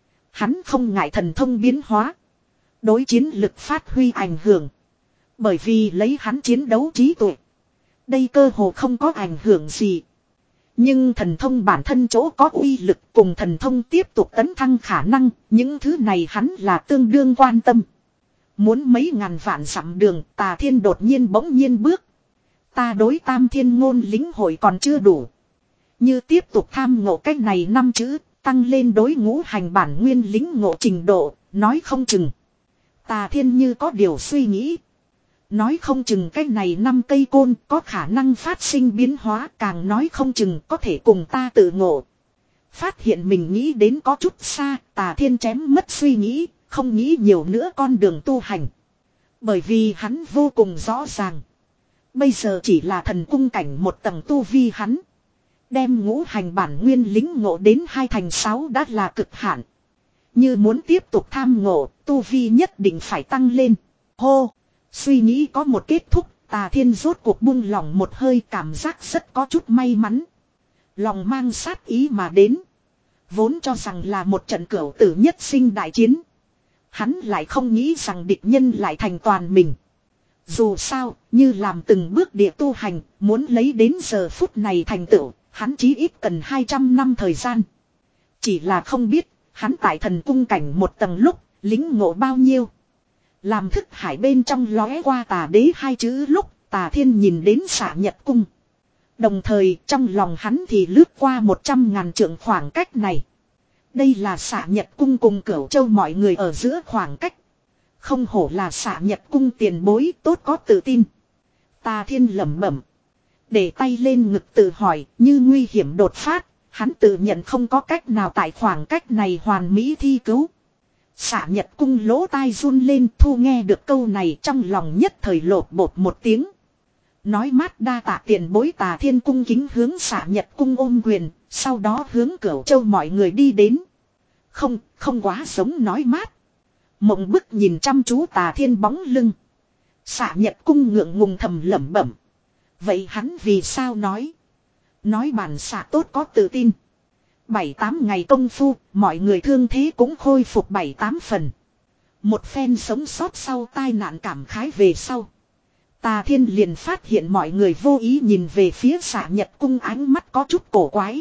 Hắn không ngại thần thông biến hóa. Đối chiến lực phát huy ảnh hưởng. Bởi vì lấy hắn chiến đấu trí tuệ. Đây cơ hồ không có ảnh hưởng gì. Nhưng thần thông bản thân chỗ có uy lực cùng thần thông tiếp tục tấn thăng khả năng, những thứ này hắn là tương đương quan tâm. Muốn mấy ngàn vạn dặm đường, Tà Thiên đột nhiên bỗng nhiên bước. Ta đối Tam Thiên ngôn lĩnh hội còn chưa đủ. Như tiếp tục tham ngộ cách này năm chữ, tăng lên đối ngũ hành bản nguyên lĩnh ngộ trình độ, nói không chừng. Tà Thiên như có điều suy nghĩ. Nói không chừng cái này năm cây côn có khả năng phát sinh biến hóa, càng nói không chừng có thể cùng ta tự ngộ. Phát hiện mình nghĩ đến có chút xa, Tà Thiên chém mất suy nghĩ, không nghĩ nhiều nữa con đường tu hành. Bởi vì hắn vô cùng rõ ràng. Bây giờ chỉ là thần cung cảnh một tầng tu vi hắn. Đem ngũ hành bản nguyên lính ngộ đến hai thành sáu đã là cực hạn. Như muốn tiếp tục tham ngộ, tu vi nhất định phải tăng lên. Hô! Suy nghĩ có một kết thúc, Tà Thiên rốt cuộc buông lỏng một hơi, cảm giác rất có chút may mắn. Lòng mang sát ý mà đến. Vốn cho rằng là một trận cửu tử nhất sinh đại chiến. Hắn lại không nghĩ rằng địch nhân lại thành toàn mình. Dù sao, như làm từng bước địa tu hành, muốn lấy đến giờ phút này thành tựu, hắn chí ít cần hai trăm năm thời gian. Chỉ là không biết, hắn tại thần cung cảnh một tầng lúc, lính ngộ bao nhiêu. Làm thức hải bên trong lóe qua Tà Đế hai chữ lúc, Tà Thiên nhìn đến Xạ Nhật Cung. Đồng thời trong lòng hắn thì lướt qua một trăm ngàn trượng khoảng cách này. Đây là Xạ Nhật Cung cùng Cửu Châu mọi người ở giữa khoảng cách. Không hổ là Xạ Nhật Cung tiền bối, tốt có tự tin. Tà Thiên lẩm bẩm. Để tay lên ngực tự hỏi, như nguy hiểm đột phát, hắn tự nhận không có cách nào tại khoảng cách này hoàn mỹ thi cứu. Xạ Nhật Cung lỗ tai run lên, thu nghe được câu này trong lòng nhất thời lột bột một tiếng. Nói mát đa tạ tiền bối. Tà Thiên cung kính hướng Xạ Nhật Cung ôm quyền, sau đó hướng Cửu Châu mọi người đi đến. Không, không quá giống nói mát. Mộng bức nhìn chăm chú Tà Thiên bóng lưng. Xạ Nhật Cung ngượng ngùng thầm lẩm bẩm. Vậy hắn vì sao nói? Nói bản xạ tốt có tự tin. Bảy tám ngày công phu, mọi người thương thế cũng khôi phục bảy tám phần. Một phen sống sót sau tai nạn cảm khái về sau. Tà Thiên liền phát hiện mọi người vô ý nhìn về phía Xạ Nhật Cung, ánh mắt có chút cổ quái.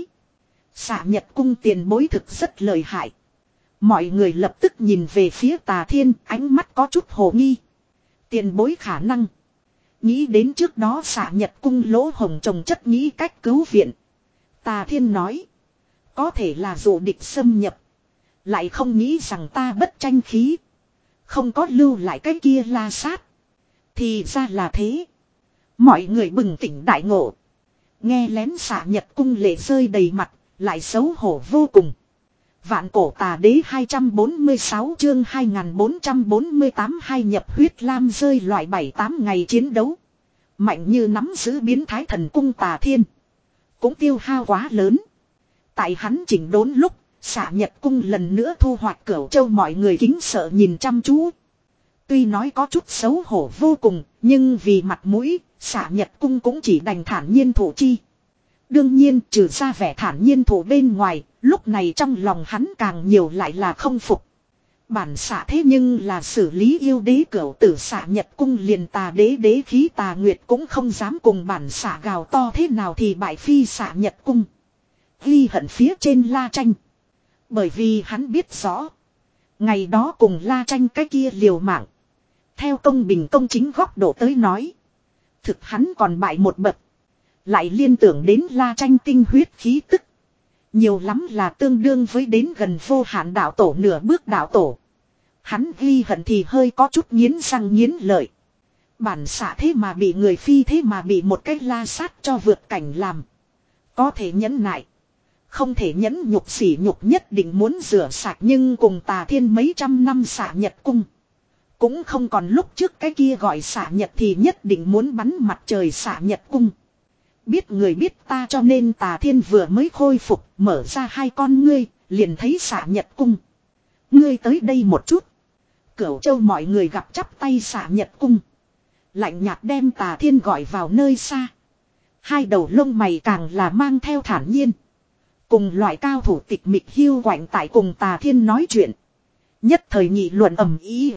Xạ Nhật Cung tiền bối thực rất lợi hại. Mọi người lập tức nhìn về phía Tà Thiên, ánh mắt có chút hồ nghi. Tiền bối khả năng. Nghĩ đến trước đó Xạ Nhật Cung lỗ hồng trồng chất nghĩ cách cứu viện. Tà Thiên nói. Có thể là dụ địch xâm nhập. Lại không nghĩ rằng ta bất tranh khí. Không có lưu lại cái kia la sát. Thì ra là thế. Mọi người bừng tỉnh đại ngộ. Nghe lén Xạ Nhật Cung lệ rơi đầy mặt. Lại xấu hổ vô cùng. Vạn cổ Tà Đế hai trăm bốn mươi sáu chương hai nghìn bốn trăm bốn mươi tám hai nhập huyết lam rơi loại bảy tám ngày chiến đấu. Mạnh như nắm giữ biến thái thần cung Tà Thiên. Cũng tiêu hao quá lớn. Tại hắn chỉnh đốn lúc, Xạ Nhật Cung lần nữa thu hoạch Cửu Châu mọi người kính sợ nhìn chăm chú. Tuy nói có chút xấu hổ vô cùng, nhưng vì mặt mũi, Xạ Nhật Cung cũng chỉ đành thản nhiên thủ chi. Đương nhiên trừ ra vẻ thản nhiên thủ bên ngoài, lúc này trong lòng hắn càng nhiều lại là không phục. Bản xạ thế nhưng là xử lý yêu đế cửu tử Xạ Nhật Cung liền Tà Đế đế khí Tà Nguyệt cũng không dám cùng bản xạ gào to thế nào thì bại phi Xạ Nhật Cung. Ghi hận phía trên La Tranh. Bởi vì hắn biết rõ. Ngày đó cùng La Tranh cái kia liều mạng. Theo công bình công chính góc độ tới nói. Thực hắn còn bại một bậc. Lại liên tưởng đến La Tranh tinh huyết khí tức. Nhiều lắm là tương đương với đến gần vô hạn đạo tổ nửa bước đạo tổ. Hắn ghi hận thì hơi có chút nghiến răng nghiến lợi. Bản xạ thế mà bị người phi thế mà bị một cái la sát cho vượt cảnh làm. Có thể nhẫn nại. Không thể nhẫn nhục sỉ nhục nhất định muốn rửa sạch nhưng cùng Tà Thiên mấy trăm năm Xạ Nhật Cung. Cũng không còn lúc trước cái kia gọi Xạ Nhật thì nhất định muốn bắn mặt trời Xạ Nhật Cung. Biết người biết ta cho nên Tà Thiên vừa mới khôi phục mở ra hai con ngươi liền thấy Xạ Nhật Cung. Ngươi tới đây một chút. Cửu Châu mọi người gặp chắp tay Xạ Nhật Cung. Lạnh nhạt đem Tà Thiên gọi vào nơi xa. Hai đầu lông mày càng là mang theo thản nhiên. Cùng loại cao thủ tịch mịch hiu quạnh tại cùng Tà Thiên nói chuyện. Nhất thời nghị luận ầm ý.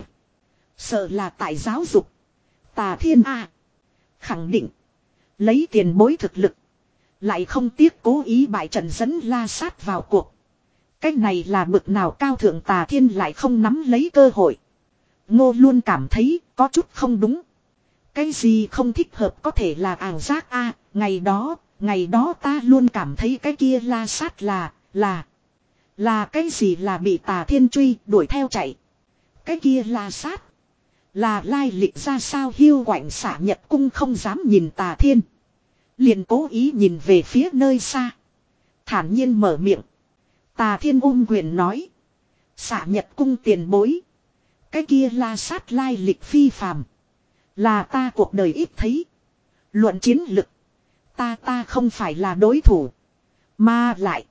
Sợ là tại giáo dục. Tà Thiên à. Khẳng định. Lấy tiền bối thực lực. Lại không tiếc cố ý bại trận dẫn La Sát vào cuộc. Cái này là bực nào cao thượng Tà Thiên lại không nắm lấy cơ hội. Ngô luôn cảm thấy có chút không đúng. Cái gì không thích hợp có thể là ảo giác a ngày đó, ngày đó ta luôn cảm thấy cái kia La Sát là, là, là cái gì là bị Tà Thiên truy đuổi theo chạy. Cái kia La Sát, là lai lịch ra sao hiu quạnh xả Nhật Cung không dám nhìn Tà Thiên. Liền cố ý nhìn về phía nơi xa. Thản nhiên mở miệng. Tà Thiên ôm quyền nói. Xả Nhật Cung tiền bối. Cái kia La Sát lai lịch phi phàm. Là ta cuộc đời ít thấy. Luận chiến lực. Ta ta không phải là đối thủ. Mà lại.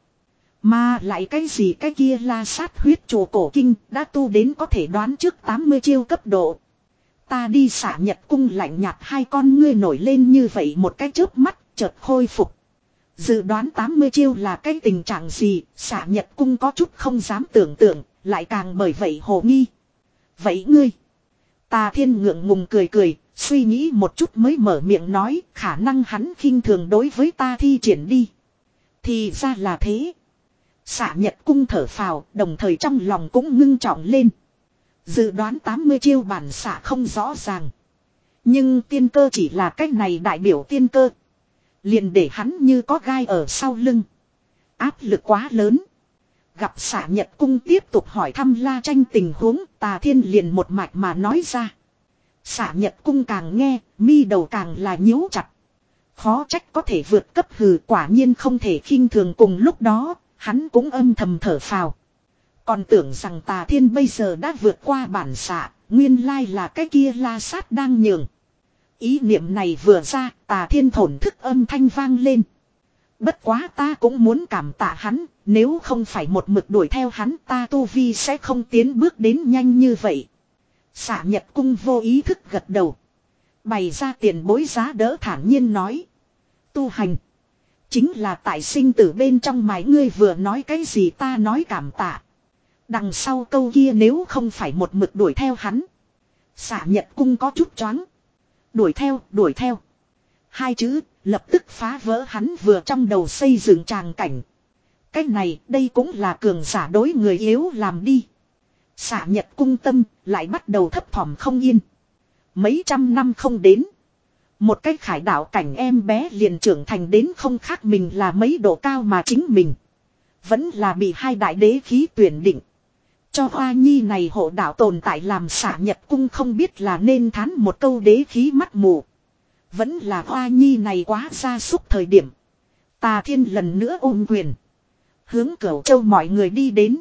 Mà lại cái gì cái kia La Sát huyết chùa cổ kinh đã tu đến có thể đoán trước tám mươi chiêu cấp độ. Ta đi xả Nhật Cung lạnh nhạt hai con ngươi nổi lên như vậy một cái chớp mắt chợt khôi phục. Dự đoán tám mươi chiêu là cái tình trạng gì, xả Nhật Cung có chút không dám tưởng tượng, lại càng bởi vậy hồ nghi. Vậy ngươi? Tà Thiên ngượng ngùng cười cười, suy nghĩ một chút mới mở miệng nói, khả năng hắn khinh thường đối với ta thi triển đi. Thì ra là thế. Xả Nhật Cung thở phào, đồng thời trong lòng cũng ngưng trọng lên. Dự đoán tám mươi chiêu bản xả không rõ ràng. Nhưng tiên cơ chỉ là cách này đại biểu tiên cơ. Liền để hắn như có gai ở sau lưng. Áp lực quá lớn. Gặp xả Nhật Cung tiếp tục hỏi thăm La Tranh tình huống, Tà Thiên liền một mạch mà nói ra. Xả Nhật Cung càng nghe, mi đầu càng là nhíu chặt. Khó trách có thể vượt cấp hừ, quả nhiên không thể khinh thường. Cùng lúc đó, hắn cũng âm thầm thở phào. Còn tưởng rằng Tà Thiên bây giờ đã vượt qua bản xạ, nguyên lai là cái kia La Sát đang nhường. Ý niệm này vừa ra, Tà Thiên thổn thức âm thanh vang lên. Bất quá ta cũng muốn cảm tạ hắn, nếu không phải một mực đuổi theo hắn ta tu vi sẽ không tiến bước đến nhanh như vậy. Xả Nhật Cung vô ý thức gật đầu. Bày ra tiền bối giá đỡ thản nhiên nói. Tu hành. Chính là tại sinh tử bên trong mái ngươi vừa nói cái gì ta nói cảm tạ. Đằng sau câu kia nếu không phải một mực đuổi theo hắn. Xả Nhật Cung có chút choáng. Đuổi theo, đuổi theo. Hai chữ lập tức phá vỡ hắn vừa trong đầu xây dựng tràng cảnh. Cái này đây cũng là cường giả đối người yếu làm đi. Xả Nhật Cung tâm lại bắt đầu thấp thỏm không yên. Mấy trăm năm không đến. Một cái khải đạo cảnh em bé liền trưởng thành đến không khác mình là mấy độ cao mà chính mình. Vẫn là bị hai đại đế khí tuyển định. Cho Hoa Nhi này hộ đạo tồn tại làm xả Nhật Cung không biết là nên thán một câu đế khí mắt mù. Vẫn là Hoa Nhi này quá gia súc thời điểm. Tà Thiên lần nữa ôm quyền. Hướng Cửu Châu mọi người đi đến.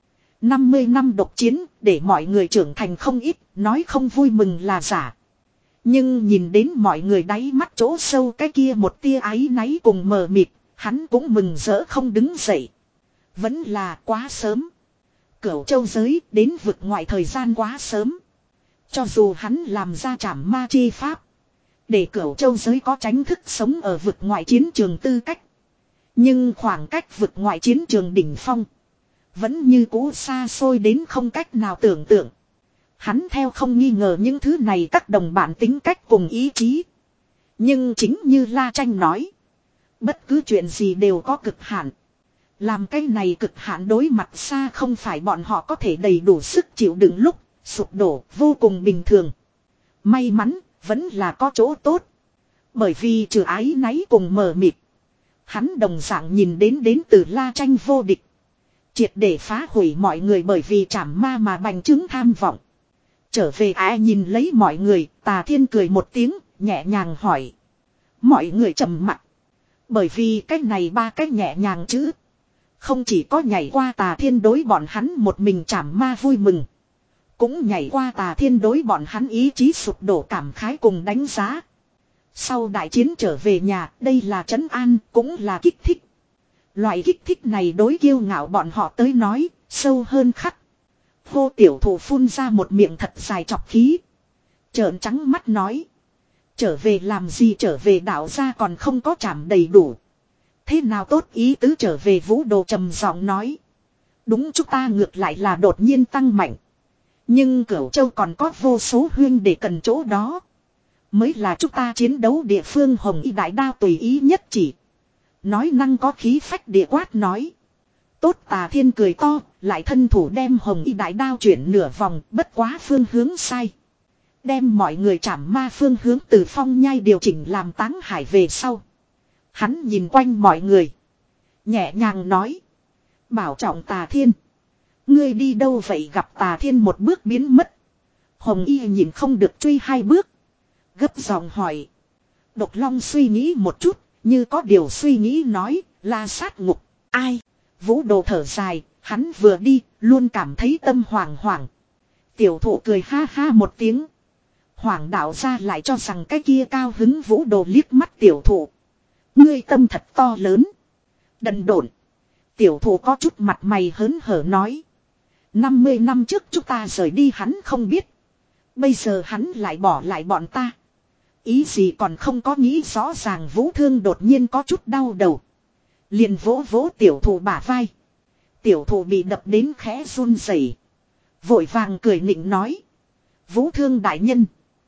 năm mươi năm độc chiến để mọi người trưởng thành không ít, nói không vui mừng là giả. Nhưng nhìn đến mọi người đáy mắt chỗ sâu cái kia một tia áy náy cùng mờ mịt, hắn cũng mừng rỡ không đứng dậy. Vẫn là quá sớm. Cửu Châu giới đến vực ngoại thời gian quá sớm. Cho dù hắn làm ra trảm ma chi pháp. Để Cửu Châu giới có tránh thức sống ở vực ngoại chiến trường tư cách. Nhưng khoảng cách vực ngoại chiến trường đỉnh phong. Vẫn như cũ xa xôi đến không cách nào tưởng tượng. Hắn theo không nghi ngờ những thứ này các đồng bạn tính cách cùng ý chí. Nhưng chính như La Tranh nói. Bất cứ chuyện gì đều có cực hạn. Làm cái này cực hạn đối mặt xa không phải bọn họ có thể đầy đủ sức chịu đựng lúc sụp đổ vô cùng bình thường. May mắn vẫn là có chỗ tốt. Bởi vì trừ ái náy cùng mờ mịt. Hắn đồng dạng nhìn đến đến từ La Tranh vô địch. Triệt để phá hủy mọi người bởi vì trảm ma mà bành trướng tham vọng. Trở về ai nhìn lấy mọi người, Tà Thiên cười một tiếng, nhẹ nhàng hỏi. Mọi người trầm mặc. Bởi vì cái này ba cái nhẹ nhàng chứ. Không chỉ có nhảy qua Tà Thiên đối bọn hắn một mình trảm ma vui mừng. Cũng nhảy qua Tà Thiên đối bọn hắn ý chí sụp đổ cảm khái cùng đánh giá. Sau đại chiến trở về nhà, đây là trấn an, cũng là kích thích. Loại kích thích này đối kiêu ngạo bọn họ tới nói, sâu hơn khắc. Hô tiểu thủ phun ra một miệng thật dài chọc khí. Trợn trắng mắt nói. Trở về làm gì trở về đạo gia còn không có chảm đầy đủ. Thế nào tốt ý tứ trở về Vũ Đồ trầm giọng nói. Đúng chúng ta ngược lại là đột nhiên tăng mạnh. Nhưng Cửu Châu còn có vô số huyên để cần chỗ đó. Mới là chúng ta chiến đấu địa phương hồng y đại đao tùy ý nhất chỉ. Nói năng có khí phách địa quát nói. Tốt Tà Thiên cười to, lại thân thủ đem hồng y đại đao chuyển nửa vòng, bất quá phương hướng sai. Đem mọi người chảm ma phương hướng từ phong nhai điều chỉnh làm táng hải về sau. Hắn nhìn quanh mọi người. Nhẹ nhàng nói. Bảo trọng Tà Thiên. Ngươi đi đâu vậy gặp Tà Thiên một bước biến mất. Hồng y nhìn không được truy hai bước. Gấp giọng hỏi. Độc Long suy nghĩ một chút, như có điều suy nghĩ nói, La Sát Ngục. Ai? Vũ Đồ thở dài, hắn vừa đi, luôn cảm thấy tâm hoảng hoảng. Tiểu thụ cười ha ha một tiếng. Hoàng đạo ra lại cho rằng cái kia cao hứng Vũ Đồ liếc mắt tiểu thụ. Ngươi tâm thật to lớn. Đần độn. Tiểu thụ có chút mặt mày hớn hở nói. năm mươi năm trước chúng ta rời đi hắn không biết. Bây giờ hắn lại bỏ lại bọn ta. Ý gì còn không có nghĩ rõ ràng. Vũ Thương đột nhiên có chút đau đầu. Liền vỗ vỗ tiểu thụ bả vai. Tiểu thụ bị đập đến khẽ run rẩy, vội vàng cười nịnh nói. Vũ Thương đại nhân.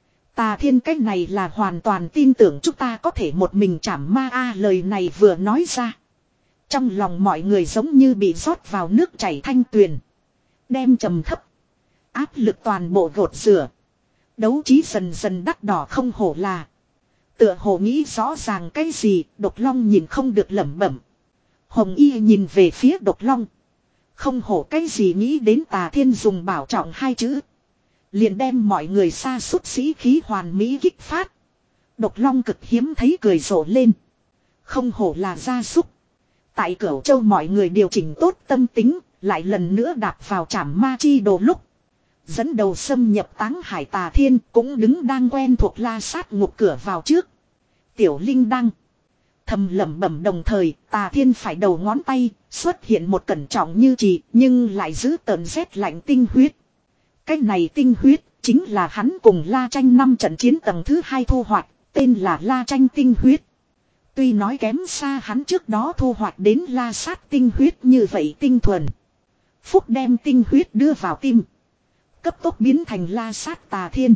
Tà Thiên cách này là hoàn toàn tin tưởng chúng ta có thể một mình chảm ma a. Lời này vừa nói ra. Trong lòng mọi người giống như bị rót vào nước chảy thanh tuyền. Đem trầm thấp. Áp lực toàn bộ gột rửa. Đấu trí dần dần đắt đỏ không hổ là. Tựa hồ nghĩ rõ ràng cái gì, Độc Long nhìn không được lẩm bẩm. Hồng Y nhìn về phía Độc Long. Không hổ cái gì nghĩ đến Tà Thiên dùng bảo trọng hai chữ. Liền đem mọi người xa xúc sĩ khí hoàn mỹ kích phát. Độc Long cực hiếm thấy cười rộ lên. Không hổ là gia súc. Tại Cửu Châu mọi người điều chỉnh tốt tâm tính, lại lần nữa đạp vào trảm ma chi đồ lúc. Dẫn đầu xâm nhập Táng Hải Tà Thiên cũng đứng đang quen thuộc La Sát Ngục cửa vào trước. Tiểu Linh đang thầm lẩm bẩm, đồng thời Tà Thiên phải đầu ngón tay xuất hiện một cẩn trọng như trì, nhưng lại giữ tợn rét lạnh tinh huyết. Cái này tinh huyết chính là hắn cùng La Tranh năm trận chiến tầng thứ hai thu hoạch, tên là La Tranh tinh huyết. Tuy nói kém xa hắn trước đó thu hoạch đến La Sát tinh huyết như vậy tinh thuần. Phúc đem tinh huyết đưa vào tim, cấp tốc biến thành La Sát Tà Thiên.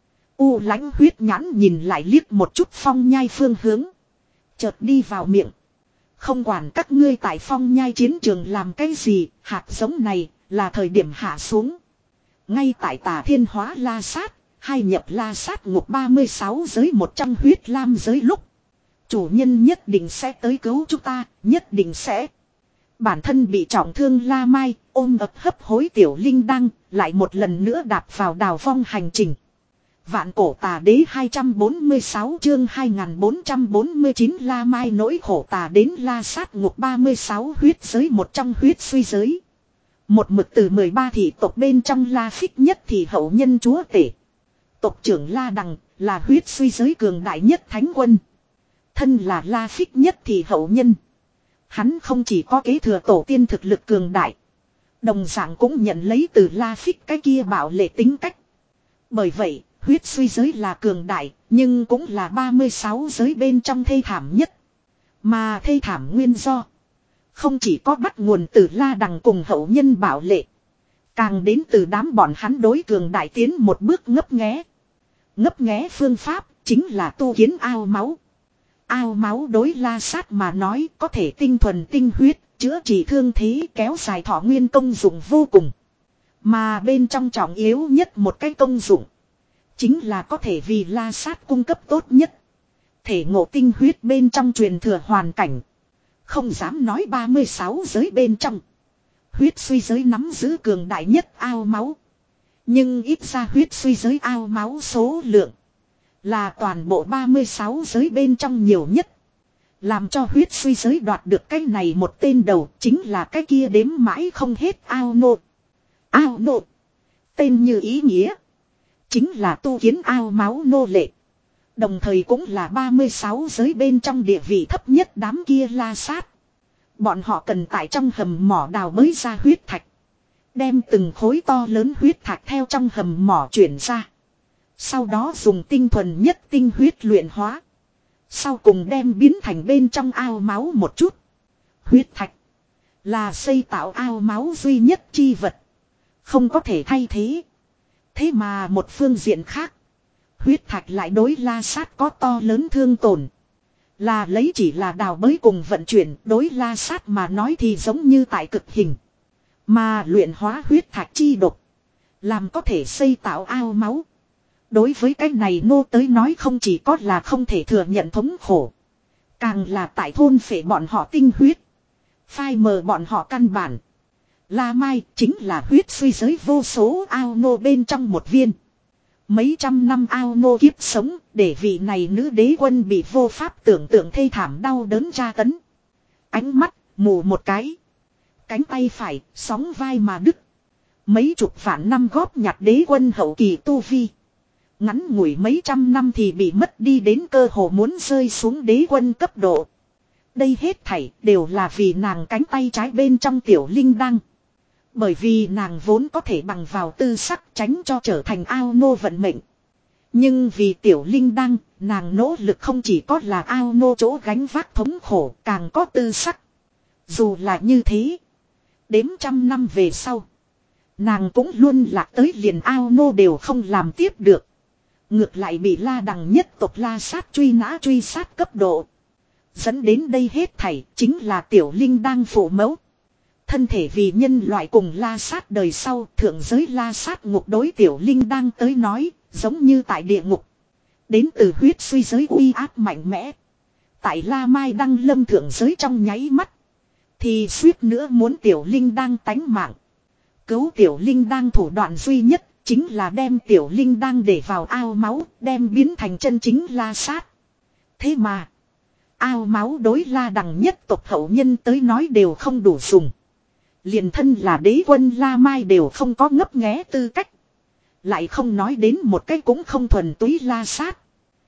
U lãnh huyết nhãn nhìn lại liếc một chút phong nhai phương hướng. Chợt đi vào miệng. Không quản các ngươi tại phong nhai chiến trường làm cái gì, hạt giống này là thời điểm hạ xuống. Ngay tại Tà Thiên hóa La Sát, hai nhập La Sát Ngục ba mươi sáu giới một trong huyết lam giới lúc. Chủ nhân nhất định sẽ tới cứu chúng ta, nhất định sẽ. Bản thân bị trọng thương La Mai, ôm ập hấp hối Tiểu Linh Đăng, lại một lần nữa đạp vào đào vong hành trình. Vạn Cổ Tà Đế hai trăm bốn mươi sáu chương hai nghìn bốn trăm bốn mươi chín La Mai nỗi khổ tà đến La Sát Ngục ba mươi sáu huyết giới một trong huyết suy giới. Một mực từ mười ba thị tộc bên trong La Phích nhất thì hậu nhân chúa tể. Tộc trưởng La Đằng là huyết suy giới cường đại nhất thánh quân. Thân là La Phích nhất thì hậu nhân. Hắn không chỉ có kế thừa tổ tiên thực lực cường đại, đồng dạng cũng nhận lấy từ La Phích cái kia bạo lệ tính cách. Bởi vậy, huyết suy giới là cường đại, nhưng cũng là ba mươi sáu giới bên trong thê thảm nhất. Mà thê thảm nguyên do, không chỉ có bắt nguồn từ La Đằng cùng hậu nhân bạo lệ, càng đến từ đám bọn hắn đối cường đại tiến một bước ngấp nghé. Ngấp nghé phương pháp, chính là tu kiến ao máu. Ao máu đối La Sát mà nói có thể tinh thuần tinh huyết, chữa trị thương thế, kéo dài thọ nguyên, công dụng vô cùng. Mà bên trong trọng yếu nhất một cái công dụng, chính là có thể vì La Sát cung cấp tốt nhất thể ngộ tinh huyết bên trong truyền thừa hoàn cảnh. Không dám nói ba mươi sáu giới bên trong, huyết suy giới nắm giữ cường đại nhất ao máu. Nhưng ít ra huyết suy giới ao máu số lượng là toàn bộ ba mươi sáu giới bên trong nhiều nhất. Làm cho huyết suy giới đoạt được cái này một tên đầu chính là cái kia đếm mãi không hết ao nộ. Ao nộ, tên như ý nghĩa, chính là tu kiến ao máu nô lệ. Đồng thời cũng là ba mươi sáu giới bên trong địa vị thấp nhất đám kia La Sát. Bọn họ cần tại trong hầm mỏ đào bới ra huyết thạch, đem từng khối to lớn huyết thạch theo trong hầm mỏ chuyển ra. Sau đó dùng tinh thuần nhất tinh huyết luyện hóa. Sau cùng đem biến thành bên trong ao máu một chút. Huyết thạch là xây tạo ao máu duy nhất chi vật, không có thể thay thế. Thế mà một phương diện khác, huyết thạch lại đối La Sát có to lớn thương tổn. Là lấy chỉ là đào bới cùng vận chuyển, đối La Sát mà nói thì giống như tại cực hình. Mà luyện hóa huyết thạch chi độc, làm có thể xây tạo ao máu. Đối với cái này nô tới nói không chỉ có là không thể thừa nhận thống khổ, càng là tại thôn phệ bọn họ tinh huyết, phai mờ bọn họ căn bản. La Mai chính là huyết suy giới vô số ao nô bên trong một viên. Mấy trăm năm ao nô kiếp sống, để vị này nữ đế quân bị vô pháp tưởng tượng thê thảm đau đớn tra tấn. Ánh mắt, mù một cái. Cánh tay phải, sóng vai mà đứt. Mấy chục vạn năm góp nhặt đế quân hậu kỳ tu vi. Ngắn ngủi mấy trăm năm thì bị mất đi đến cơ hồ muốn rơi xuống đế quân cấp độ. Đây hết thảy đều là vì nàng cánh tay trái bên trong tiểu linh đăng. Bởi vì nàng vốn có thể bằng vào tư sắc tránh cho trở thành ao nô vận mệnh. Nhưng vì tiểu linh đăng, nàng nỗ lực không chỉ có là ao nô chỗ gánh vác thống khổ, càng có tư sắc. Dù là như thế, đếm trăm năm về sau, nàng cũng luôn lạc tới liền ao nô đều không làm tiếp được. Ngược lại bị La Đằng nhất tộc La Sát truy nã truy sát cấp độ. Dẫn đến đây hết thảy chính là tiểu linh đang phụ mẫu. Thân thể vì nhân loại cùng La Sát đời sau, thượng giới La Sát ngục đối tiểu linh đang tới nói, giống như tại địa ngục. Đến từ huyết suy giới uy áp mạnh mẽ. Tại La Mai đăng lâm thượng giới trong nháy mắt, thì suýt nữa muốn tiểu linh đang tánh mạng. Cứu tiểu linh đang thủ đoạn duy nhất chính là đem tiểu linh đang để vào ao máu, đem biến thành chân chính La Sát. Thế mà, ao máu đối La Đằng nhất tộc hậu nhân tới nói đều không đủ dùng. Liền thân là đế quân La Mai đều không có ngấp nghé tư cách. Lại không nói đến một cái cũng không thuần túy La Sát.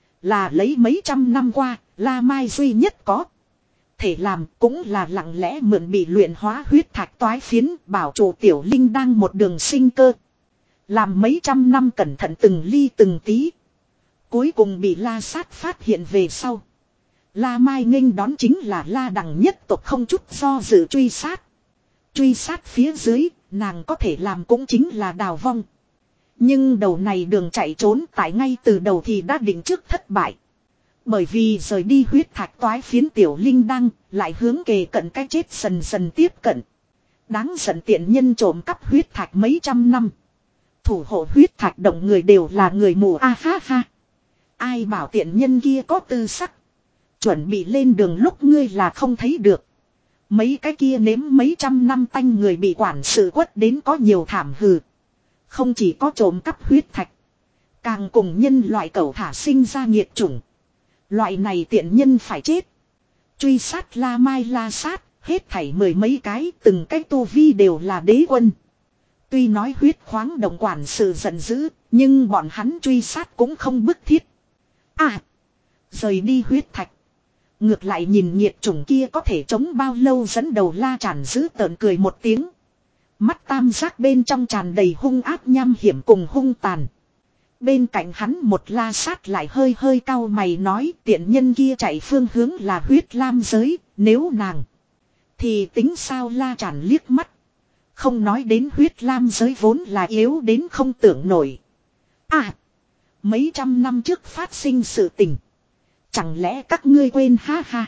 Là lấy mấy trăm năm qua, La Mai duy nhất có thể làm cũng là lặng lẽ mượn bị luyện hóa huyết thạch toái phiến, bảo trụ tiểu linh đang một đường sinh cơ. Làm mấy trăm năm cẩn thận từng ly từng tí. Cuối cùng bị La Sát phát hiện về sau, La Mai nghênh đón chính là La Đằng nhất tộc không chút do dự truy sát. Truy sát phía dưới, nàng có thể làm cũng chính là đào vong. Nhưng đầu này đường chạy trốn tại ngay từ đầu thì đã định trước thất bại. Bởi vì rời đi huyết thạch toái phiến tiểu linh đăng, lại hướng kề cận cái chết dần dần tiếp cận. Đáng giận tiện nhân trộm cắp huyết thạch mấy trăm năm. Thủ hộ huyết thạch động người đều là người mù a ha ha. Ai bảo tiện nhân kia có tư sắc. Chuẩn bị lên đường lúc ngươi là không thấy được. Mấy cái kia nếm mấy trăm năm tanh người bị quản sự quất đến có nhiều thảm hừ. Không chỉ có trộm cắp huyết thạch, càng cùng nhân loại cẩu thả sinh ra nghiệt chủng. Loại này tiện nhân phải chết. Truy sát La Mai La Sát, hết thảy mười mấy cái, từng cái tu vi đều là đế quân. Tuy nói huyết khoáng đồng quản sự giận dữ, nhưng bọn hắn truy sát cũng không bức thiết. À, rời đi huyết thạch. Ngược lại nhìn nhiệt chủng kia có thể chống bao lâu, dẫn đầu La Tràn giữ tợn cười một tiếng. Mắt tam giác bên trong tràn đầy hung ác nham hiểm cùng hung tàn. Bên cạnh hắn một La Sát lại hơi hơi cau mày nói, tiện nhân kia chạy phương hướng là huyết lam giới, nếu nàng thì tính sao. La Tràn liếc mắt. Không nói đến huyết lam giới vốn là yếu đến không tưởng nổi. À, mấy trăm năm trước phát sinh sự tình. Chẳng lẽ các ngươi quên ha ha.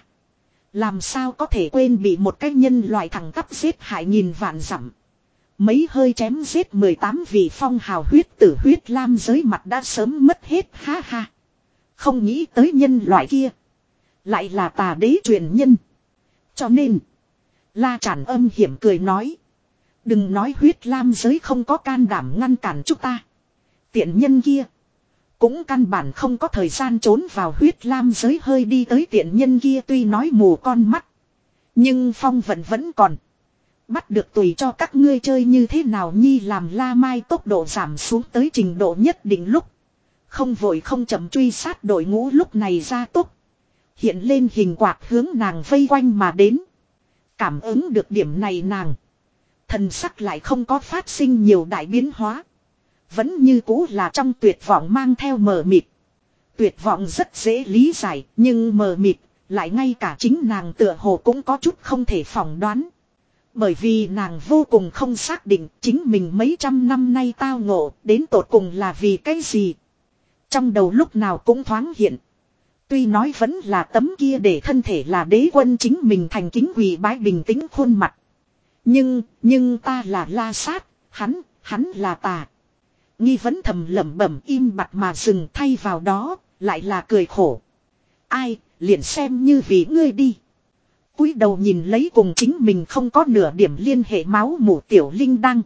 Làm sao có thể quên bị một cái nhân loại thẳng tắp giết hại nghìn vạn dặm. Mấy hơi chém giết mười tám vị phong hào huyết tử huyết lam giới mặt đã sớm mất hết ha ha. Không nghĩ tới nhân loại kia lại là tà đế truyền nhân. Cho nên La Tràn âm hiểm cười nói. Đừng nói huyết lam giới không có can đảm ngăn cản chúng ta. Tiện nhân kia cũng căn bản không có thời gian trốn vào huyết lam giới. Hơi đi tới tiện nhân kia tuy nói mù con mắt, nhưng phong vận vẫn còn. Bắt được tùy cho các ngươi chơi như thế nào nhi. Làm La Mai tốc độ giảm xuống tới trình độ nhất định lúc, không vội không chậm truy sát đội ngũ lúc này ra tốc. Hiện lên hình quạt hướng nàng vây quanh mà đến. Cảm ứng được điểm này nàng, thần sắc lại không có phát sinh nhiều đại biến hóa. Vẫn như cũ là trong tuyệt vọng mang theo mờ mịt. Tuyệt vọng rất dễ lý giải, nhưng mờ mịt, lại ngay cả chính nàng tựa hồ cũng có chút không thể phỏng đoán. Bởi vì nàng vô cùng không xác định chính mình mấy trăm năm nay tao ngộ đến tột cùng là vì cái gì. Trong đầu lúc nào cũng thoáng hiện Tuy nói vẫn là tấm kia để thân thể là đế quân chính mình thành kính quỳ bái bình tĩnh khuôn mặt. Nhưng, nhưng ta là La Sát, hắn, hắn là tà. Nghi vấn thầm lẩm bẩm im bặt mà dừng, thay vào đó, lại là cười khổ. Ai, liền xem như vì ngươi đi. Cúi đầu nhìn lấy cùng chính mình không có nửa điểm liên hệ máu mủ tiểu linh đăng.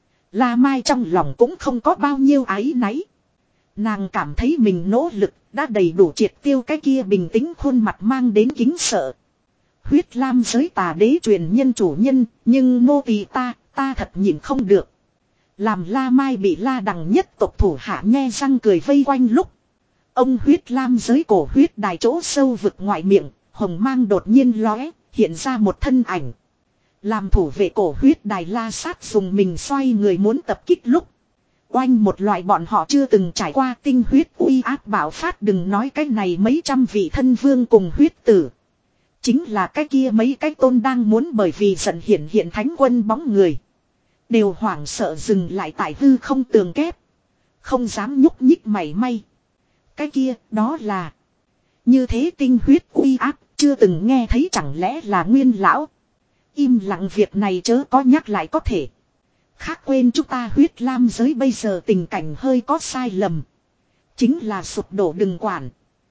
La Mai trong lòng cũng không có bao nhiêu áy náy. Nàng cảm thấy mình nỗ lực đã đầy đủ triệt tiêu cái kia bình tĩnh khuôn mặt mang đến kính sợ. Huyết lam giới tà đế truyền nhân chủ nhân, nhưng nô tỳ ta, ta thật nhìn không được. Làm La Mai bị La Đằng nhất tộc thủ hạ nhe răng cười vây quanh lúc. Ông huyết lam giới cổ huyết đài chỗ sâu vực ngoại miệng, hồng mang đột nhiên lóe, hiện ra một thân ảnh. Làm thủ vệ cổ huyết đài La Sát dùng mình xoay người muốn tập kích lúc. Oanh một loại bọn họ chưa từng trải qua tinh huyết uy áp bạo phát, đừng nói cái này mấy trăm vị thân vương cùng huyết tử. Chính là cái kia mấy cái tôn đang muốn bởi vì giận hiện hiện thánh quân bóng người. Đều hoảng sợ dừng lại tại hư không tường kép. Không dám nhúc nhích mảy may. Cái kia đó là. Như thế tinh huyết uy áp chưa từng nghe thấy, chẳng lẽ là Nguyên lão. Im lặng việc này chớ có nhắc lại có thể. Khác quên chúng ta huyết lam giới bây giờ tình cảnh hơi có sai lầm. Chính là sụp đổ đừng quản.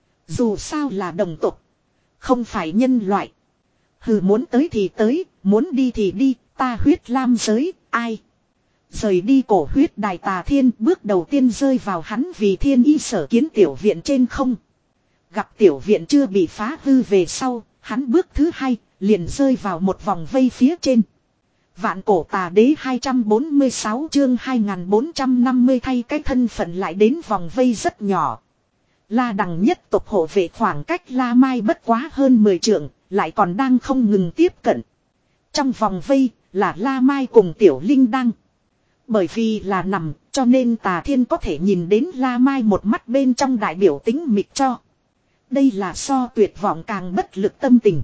Dù sao là đồng tộc. Không phải nhân loại. Hừ, muốn tới thì tới, muốn đi thì đi, ta huyết lam giới, ai. Rời đi cổ huyết đài tà thiên, bước đầu tiên rơi vào hắn vì thiên y sở kiến tiểu viện trên không. Gặp tiểu viện chưa bị phá hư về sau, hắn bước thứ hai, liền rơi vào một vòng vây phía trên. Vạn cổ tà đế hai trăm bốn mươi sáu chương hai nghìn bốn trăm năm mươi thay cái thân phận lại đến vòng vây rất nhỏ. La Đằng nhất tộc hộ vệ khoảng cách La Mai bất quá hơn mười trượng, lại còn đang không ngừng tiếp cận. Trong vòng vây là La Mai cùng Tiểu Linh Đăng. Bởi vì là nằm, cho nên Tà Thiên có thể nhìn đến La Mai một mắt bên trong đại biểu tính mịt cho. Đây là so tuyệt vọng càng bất lực tâm tình.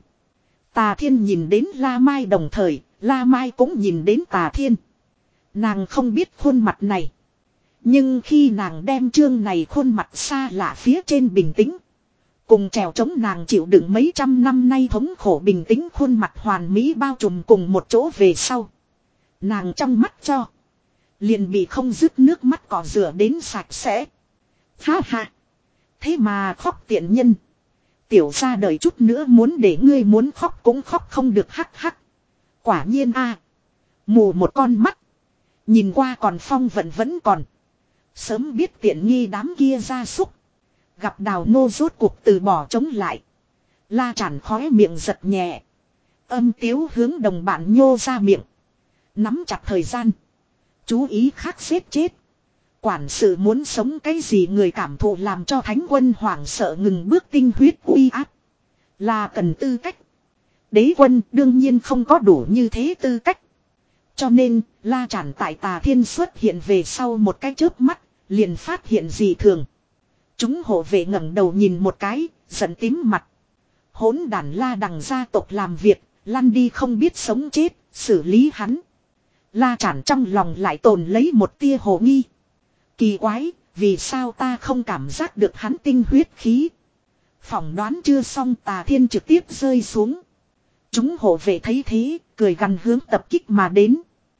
Tà Thiên nhìn đến La Mai đồng thời, La Mai cũng nhìn đến Tà Thiên. Nàng không biết khuôn mặt này. Nhưng khi nàng đem chương này khuôn mặt xa lạ phía trên bình tĩnh. Cùng trèo chống nàng chịu đựng mấy trăm năm nay thống khổ bình tĩnh khuôn mặt hoàn mỹ bao trùm cùng một chỗ về sau. Nàng trong mắt cho. Liền bị không dứt nước mắt cỏ rửa đến sạch sẽ. Ha ha. Thế mà khóc tiện nhân. Tiểu ra đời chút nữa muốn để ngươi muốn khóc cũng khóc không được hắc hắc. Quả nhiên a mù một con mắt. Nhìn qua còn phong vận vẫn còn. Sớm biết tiện nghi đám kia ra súc. Gặp Đào Nô rốt cuộc từ bỏ chống lại. La Chản khóe miệng giật nhẹ. Âm tiếu hướng đồng bạn nhô ra miệng. Nắm chặt thời gian. Chú ý khắc xếp chết. Quản sự muốn sống cái gì người cảm thụ làm cho thánh quân hoảng sợ ngừng bước tinh huyết uy áp. Là cần tư cách. Đế quân đương nhiên không có đủ như thế tư cách. Cho nên, La Chản tại Tà Thiên xuất hiện về sau một cái chớp mắt, liền phát hiện gì thường. Chúng hộ vệ ngẩng đầu nhìn một cái, giận tím mặt. Hỗn đản La Đằng gia tộc làm việc, lăn đi không biết sống chết, xử lý hắn. La Chản trong lòng lại tồn lấy một tia hồ nghi. Kỳ quái, vì sao ta không cảm giác được hắn tinh huyết khí. Phỏng đoán chưa xong Tà Thiên trực tiếp rơi xuống. Chúng hộ vệ thấy thế, cười gằn hướng tập kích mà đến.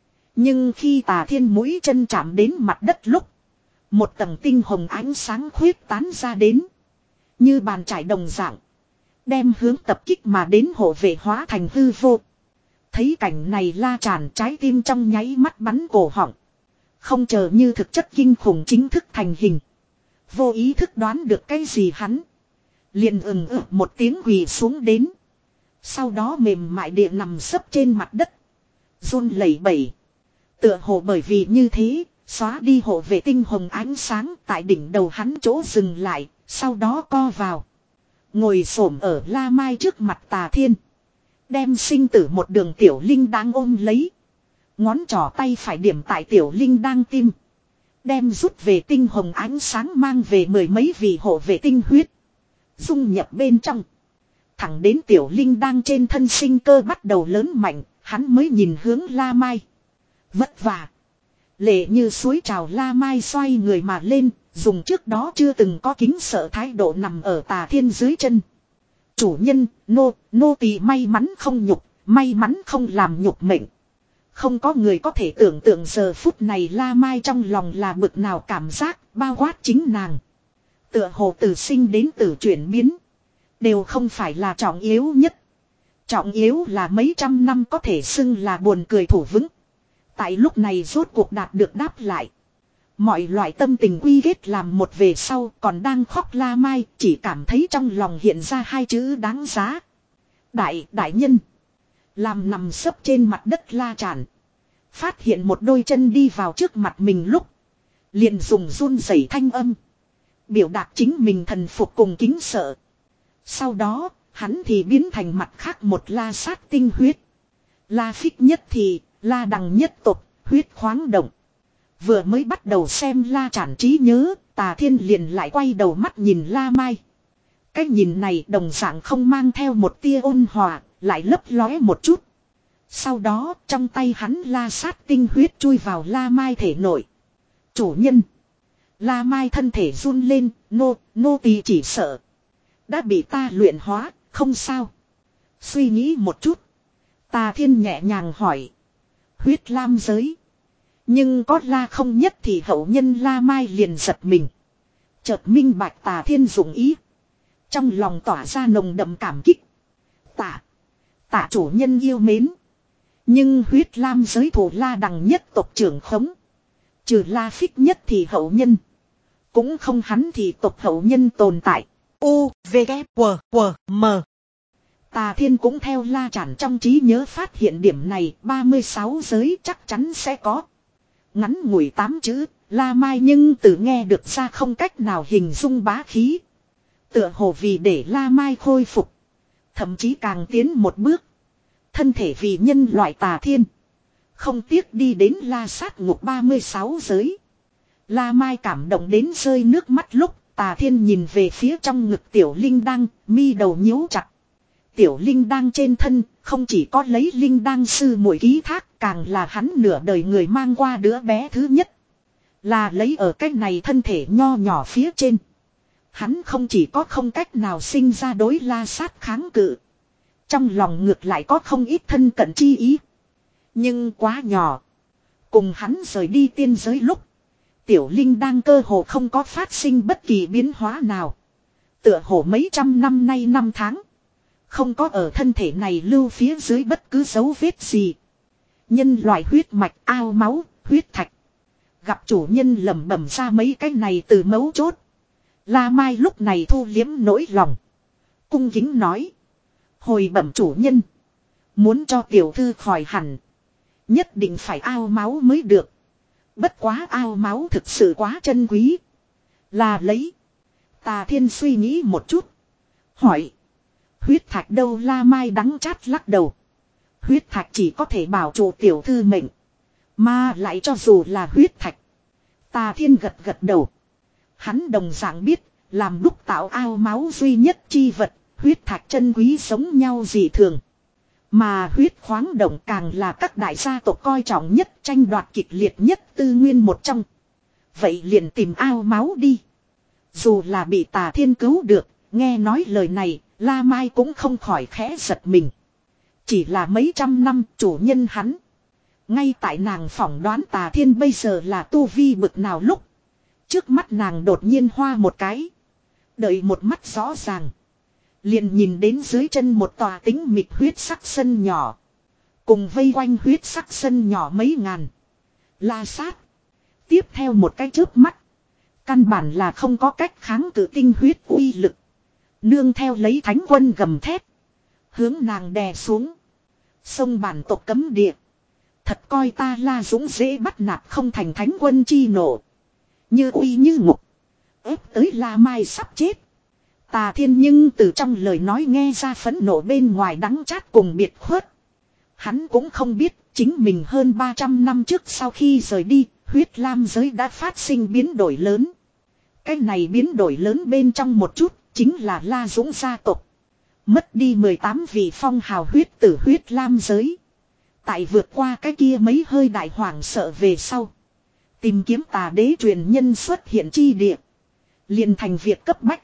Nhưng khi Tà Thiên mũi chân chạm đến mặt đất lúc. Một tầng tinh hồng ánh sáng khuyết tán ra đến. Như bàn chải đồng dạng. Đem hướng tập kích mà đến hộ vệ hóa thành hư vô. Thấy cảnh này La Chản trái tim trong nháy mắt bắn cổ họng. Không chờ như thực chất kinh khủng chính thức thành hình. Vô ý thức đoán được cái gì hắn. Liền ừng ử một tiếng quỳ xuống đến. Sau đó mềm mại địa nằm sấp trên mặt đất. Run lẩy bẩy. Tựa hồ bởi vì như thế, xóa đi hộ vệ tinh hồng ánh sáng tại đỉnh đầu hắn chỗ dừng lại, sau đó co vào. Ngồi xổm ở La Mai trước mặt Tà Thiên. Đem sinh tử một đường Tiểu Linh đang ôm lấy. Ngón trỏ tay phải điểm tại Tiểu Linh đang tim. Đem rút về tinh hồng ánh sáng mang về mười mấy vị hộ vệ tinh huyết. Dung nhập bên trong. Thẳng đến Tiểu Linh đang trên thân sinh cơ bắt đầu lớn mạnh, hắn mới nhìn hướng La Mai. Vất vả. Lệ như suối trào La Mai xoay người mà lên, Dùng trước đó chưa từng có kính sợ thái độ nằm ở Tà Thiên dưới chân. Chủ nhân, nô, nô tỳ may mắn không nhục, may mắn không làm nhục mệnh. Không có người có thể tưởng tượng giờ phút này La Mai trong lòng là bực nào cảm giác, bao quát chính nàng. Tựa hồ từ sinh đến từ chuyển biến. Đều không phải là trọng yếu nhất. Trọng yếu là mấy trăm năm có thể xưng là buồn cười thủ vững. Tại lúc này rốt cuộc đạt được đáp lại. Mọi loại tâm tình quy kết làm một về sau còn đang khóc La Mai chỉ cảm thấy trong lòng hiện ra hai chữ đáng giá. Đại, đại nhân. Làm nằm sấp trên mặt đất La Tràn. Phát hiện một đôi chân đi vào trước mặt mình lúc. Liền dùng run rẩy thanh âm. Biểu đạt chính mình thần phục cùng kính sợ. Sau đó, hắn thì biến thành mặt khác một La Sát tinh huyết. La Phích nhất thì, La Đằng nhất tộc, huyết khoáng động. Vừa mới bắt đầu xem La Tràn trí nhớ, Tà Thiên liền lại quay đầu mắt nhìn La Mai. Cái nhìn này đồng dạng không mang theo một tia ôn hòa, lại lấp lóe một chút. Sau đó, trong tay hắn La Sát tinh huyết chui vào La Mai thể nội. Chủ nhân. La Mai thân thể run lên, nô, nô tỳ chỉ sợ. Đã bị ta luyện hóa, không sao. Suy nghĩ một chút. Tà Thiên nhẹ nhàng hỏi. Huyết lam giới. Nhưng có La không nhất thì hậu nhân La Mai liền giật mình. Chợt minh bạch Tà Thiên dụng ý. Trong lòng tỏa ra nồng đậm cảm kích. Tạ. Tạ chủ nhân yêu mến. Nhưng huyết lam giới thủ La Đằng nhất tộc trưởng khống. Trừ La Phích nhất thì hậu nhân. Cũng không hắn thì tộc hậu nhân tồn tại. U, V, K, W, W, M. Tà Thiên cũng theo La Tràn trong trí nhớ phát hiện điểm này. ba mươi sáu giới chắc chắn sẽ có. Ngắn ngủi tám chữ. La Mai nhưng từ nghe được ra không cách nào hình dung bá khí. Tựa hồ vì để La Mai khôi phục. Thậm chí càng tiến một bước. Thân thể vì nhân loại Tà Thiên. Không tiếc đi đến La Sát ngục ba mươi sáu giới. La Mai cảm động đến rơi nước mắt lúc Tà Thiên nhìn về phía trong ngực Tiểu Linh Đăng, mi đầu nhíu chặt. Tiểu Linh Đăng trên thân không chỉ có lấy Linh Đăng sư muội ký thác, càng là hắn nửa đời người mang qua đứa bé thứ nhất. Là lấy ở cách này thân thể nho nhỏ phía trên. Hắn không chỉ có không cách nào sinh ra đối La Sát kháng cự. Trong lòng ngược lại có không ít thân cận chi ý. Nhưng quá nhỏ. Cùng hắn rời đi tiên giới lúc. Tiểu Linh đang cơ hồ không có phát sinh bất kỳ biến hóa nào. Tựa hồ mấy trăm năm nay năm tháng. Không có ở thân thể này lưu phía dưới bất cứ dấu vết gì. Nhân loại huyết mạch ao máu, huyết thạch. Gặp chủ nhân lẩm bẩm ra mấy cái này từ mấu chốt. La Mai lúc này thu liếm nỗi lòng. Cung kính nói. Hồi bẩm chủ nhân. Muốn cho tiểu thư khỏi hẳn. Nhất định phải ao máu mới được. Bất quá ao máu thực sự quá chân quý. Là lấy. Tà Thiên suy nghĩ một chút. Hỏi. Huyết thạch đâu? La Mai đắng chát lắc đầu. Huyết thạch chỉ có thể bảo trụ tiểu thư mệnh. Mà lại cho dù là huyết thạch. Tà Thiên gật gật đầu. Hắn đồng dạng biết. Làm đúc tạo ao máu duy nhất chi vật. Huyết thạch chân quý giống nhau dị thường. Mà huyết khoáng động càng là các đại gia tộc coi trọng nhất, tranh đoạt kịch liệt nhất tư nguyên một trong. Vậy liền tìm ao máu đi. Dù là bị Tà Thiên cứu được, nghe nói lời này, La Mai cũng không khỏi khẽ giật mình. Chỉ là mấy trăm năm chủ nhân hắn. Ngay tại nàng phỏng đoán Tà Thiên bây giờ là tu vi bực nào lúc. Trước mắt nàng đột nhiên hoa một cái. Đợi một mắt rõ ràng. Liền nhìn đến dưới chân một tòa tính mịt huyết sắc sân nhỏ. Cùng vây quanh huyết sắc sân nhỏ mấy ngàn. La Sát. Tiếp theo một cái chớp mắt. Căn bản là không có cách kháng cự tinh huyết uy lực. Nương theo lấy thánh quân gầm thét. Hướng nàng đè xuống. Sông bản tộc cấm địa. Thật coi ta La Dũng dễ bắt nạt không thành thánh quân chi nộ. Như uy như ngục. Ép tới La Mai sắp chết. Tà Thiên nhưng từ trong lời nói nghe ra phẫn nộ bên ngoài đắng chát cùng biệt khuất. Hắn cũng không biết chính mình hơn ba trăm năm trước sau khi rời đi, huyết lam giới đã phát sinh biến đổi lớn. Cái này biến đổi lớn bên trong một chút chính là La Dũng gia tộc. Mất đi mười tám vị phong hào huyết tử huyết lam giới. Tại vượt qua cái kia mấy hơi đại hoàng sợ về sau. Tìm kiếm Tà đế truyền nhân xuất hiện chi địa. liền thành việc cấp bách.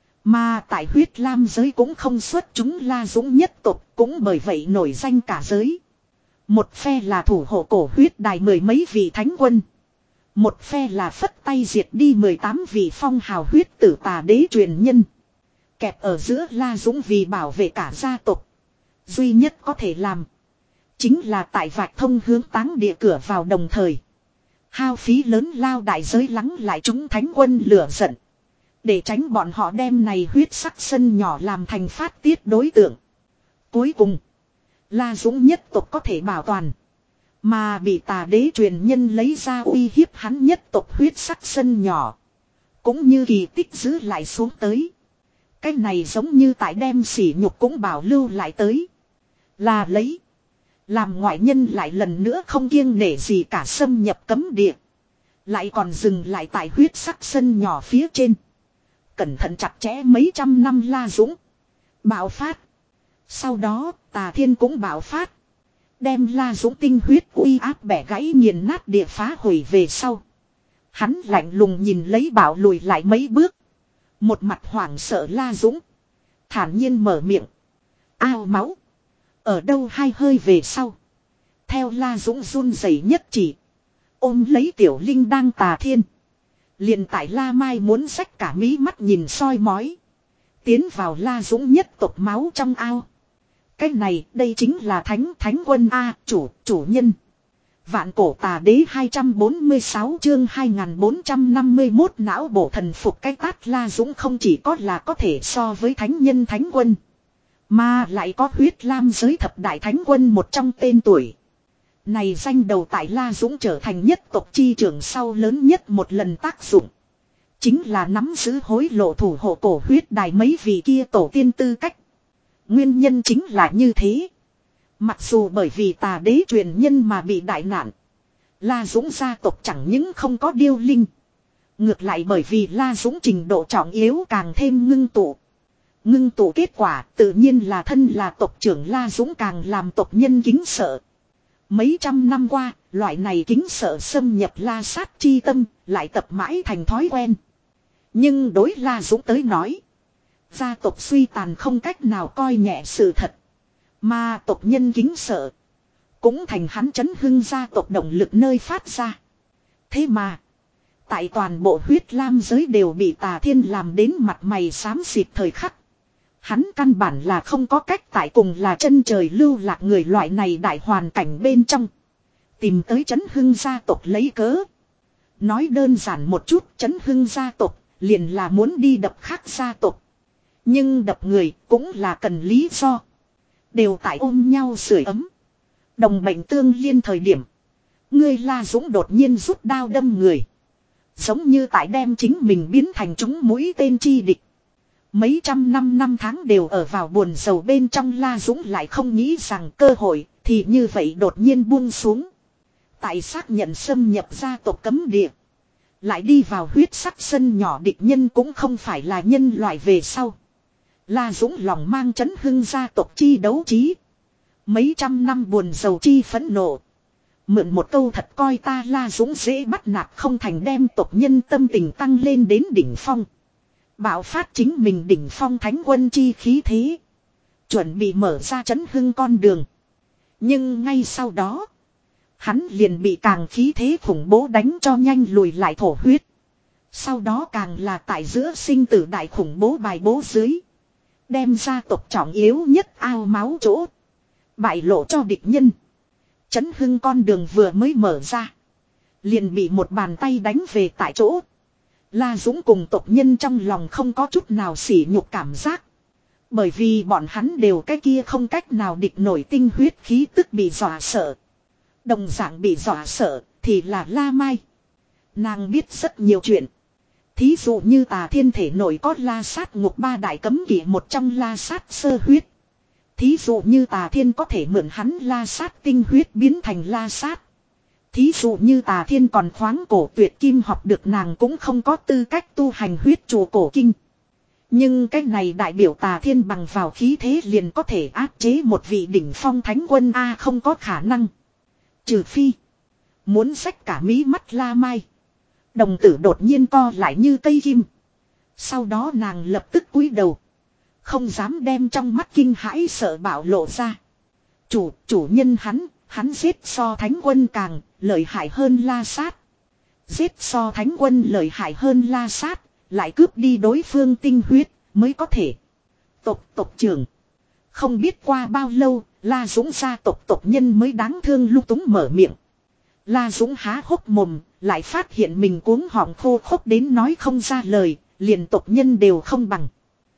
Mà tại huyết lam giới cũng không xuất chúng La Dũng nhất tộc, cũng bởi vậy nổi danh cả giới. Một phe là thủ hộ cổ huyết đài mười mấy vị thánh quân. Một phe là phất tay diệt đi mười tám vị phong hào huyết tử tà đế truyền nhân. Kẹp ở giữa La Dũng vì bảo vệ cả gia tộc. Duy nhất có thể làm. Chính là tại vạch thông hướng táng địa cửa vào đồng thời. Hao phí lớn lao đại giới lắng lại chúng thánh quân lửa giận. Để tránh bọn họ đem này huyết sắc sân nhỏ làm thành phát tiết đối tượng. Cuối cùng. La Dũng nhất tộc có thể bảo toàn. Mà bị tà đế truyền nhân lấy ra uy hiếp hắn nhất tộc huyết sắc sân nhỏ. Cũng như kỳ tích giữ lại xuống tới. Cái này giống như tại đem sỉ nhục cũng bảo lưu lại tới. Là lấy. Làm ngoại nhân lại lần nữa không kiêng nể gì cả xâm nhập cấm địa. Lại còn dừng lại tại huyết sắc sân nhỏ phía trên. Cẩn thận chặt chẽ mấy trăm năm La Dũng. Bạo phát. Sau đó tà thiên cũng bạo phát. Đem La Dũng tinh huyết uy áp bẻ gãy nghiền nát địa phá hủy về sau. Hắn lạnh lùng nhìn lấy bảo lùi lại mấy bước. Một mặt hoảng sợ La Dũng. Thản nhiên mở miệng. Ao máu. Ở đâu hai hơi về sau. Theo La Dũng run rẩy nhất chỉ. Ôm lấy tiểu linh đang tà thiên. Liền tại La Mai muốn xách cả mí mắt nhìn soi mói. Tiến vào La Dũng nhất tộc máu trong ao. Cái này đây chính là thánh thánh quân A chủ chủ nhân. Vạn cổ tà đế hai trăm bốn mươi sáu chương hai nghìn bốn trăm năm mươi mốt não bổ thần phục cái tát La Dũng không chỉ có là có thể so với thánh nhân thánh quân. Mà lại có huyết lam giới thập đại thánh quân một trong tên tuổi. Này danh đầu tại La Dũng trở thành nhất tộc chi trưởng sau lớn nhất một lần tác dụng. Chính là nắm giữ hối lộ thủ hộ cổ huyết đài mấy vị kia tổ tiên tư cách. Nguyên nhân chính là như thế. Mặc dù bởi vì tà đế truyền nhân mà bị đại nạn. La Dũng gia tộc chẳng những không có điêu linh. Ngược lại bởi vì La Dũng trình độ trọng yếu càng thêm ngưng tụ. Ngưng tụ kết quả tự nhiên là thân là tộc trưởng La Dũng càng làm tộc nhân kính sợ. Mấy trăm năm qua, loại này kính sợ xâm nhập La sát chi tâm, lại tập mãi thành thói quen. Nhưng đối La Dũng tới nói, gia tộc suy tàn không cách nào coi nhẹ sự thật. Mà tộc nhân kính sợ, cũng thành hắn chấn hưng gia tộc động lực nơi phát ra. Thế mà, tại toàn bộ huyết lam giới đều bị tà thiên làm đến mặt mày xám xịt thời khắc. Hắn căn bản là không có cách tại cùng là chân trời lưu lạc người loại này đại hoàn cảnh bên trong. Tìm tới chấn hưng gia tộc lấy cớ. Nói đơn giản một chút, chấn hưng gia tộc liền là muốn đi đập khác gia tộc. Nhưng đập người cũng là cần lý do. Đều tại ôm nhau sưởi ấm. Đồng bệnh tương liên thời điểm. Ngươi La Dũng đột nhiên rút đao đâm người. Giống như tại đem chính mình biến thành chúng mũi tên chi địch. Mấy trăm năm năm tháng đều ở vào buồn sầu bên trong La Dũng lại không nghĩ rằng cơ hội thì như vậy đột nhiên buông xuống. Tại xác nhận xâm nhập gia tộc cấm địa. Lại đi vào huyết sắc sân nhỏ địch nhân cũng không phải là nhân loại về sau. La Dũng lòng mang chấn hưng gia tộc chi đấu trí. Mấy trăm năm buồn sầu chi phẫn nộ. Mượn một câu thật coi ta La Dũng dễ bắt nạt không thành đem tộc nhân tâm tình tăng lên đến đỉnh phong. Bạo phát chính mình đỉnh phong thánh quân chi khí thế. Chuẩn bị mở ra chấn hưng con đường. Nhưng ngay sau đó. Hắn liền bị càng khí thế khủng bố đánh cho nhanh lùi lại thổ huyết. Sau đó càng là tại giữa sinh tử đại khủng bố bài bố dưới. Đem gia tộc trọng yếu nhất ao máu chỗ. Bại lộ cho địch nhân. Chấn hưng con đường vừa mới mở ra. Liền bị một bàn tay đánh về tại chỗ. La Dũng cùng tộc nhân trong lòng không có chút nào sỉ nhục cảm giác. Bởi vì bọn hắn đều cái kia không cách nào địch nổi tinh huyết khí tức bị dọa sợ. Đồng dạng bị dọa sợ thì là La Mai. Nàng biết rất nhiều chuyện. Thí dụ như tà thiên thể nổi có la sát ngục ba đại cấm kỵ một trong la sát sơ huyết. Thí dụ như tà thiên có thể mượn hắn la sát tinh huyết biến thành la sát. Thí dụ như tà thiên còn khoáng cổ tuyệt kim học được nàng cũng không có tư cách tu hành huyết chùa cổ kinh. Nhưng cái này đại biểu tà thiên bằng vào khí thế liền có thể áp chế một vị đỉnh phong thánh quân A không có khả năng. Trừ phi. Muốn xách cả mí mắt La Mai. Đồng tử đột nhiên co lại như cây kim. Sau đó nàng lập tức cúi đầu. Không dám đem trong mắt kinh hãi sợ bạo lộ ra. Chủ, chủ nhân hắn, hắn giết so thánh quân càng, lợi hại hơn La Sát. Giết so thánh quân lợi hại hơn La Sát, lại cướp đi đối phương tinh huyết, mới có thể. Tộc tộc trưởng. Không biết qua bao lâu, La Dũng gia tộc tộc nhân mới đáng thương lung túng mở miệng. La Dũng há hốc mồm, lại phát hiện mình cuống họng khô khốc đến nói không ra lời, liền tộc nhân đều không bằng.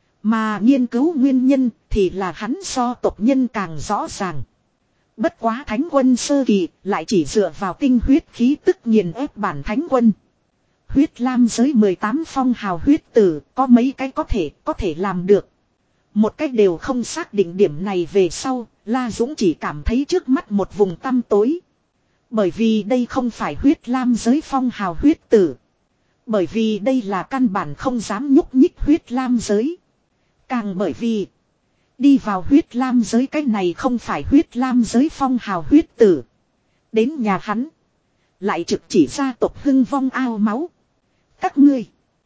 Mà nghiên cứu nguyên nhân thì là hắn so tộc nhân càng rõ ràng. Bất quá thánh quân sơ kỳ lại chỉ dựa vào tinh huyết khí tức nghiền ép bản thánh quân. Huyết lam giới mười tám phong hào huyết tử có mấy cái có thể có thể làm được. Một cách đều không xác định điểm này về sau, La Dũng chỉ cảm thấy trước mắt một vùng tăm tối. Bởi vì đây không phải huyết lam giới phong hào huyết tử. Bởi vì đây là căn bản không dám nhúc nhích huyết lam giới. Càng bởi vì đi vào huyết lam giới cái này không phải huyết lam giới phong hào huyết tử. Đến nhà hắn lại trực chỉ gia tộc hưng vong ao máu. Các ngươi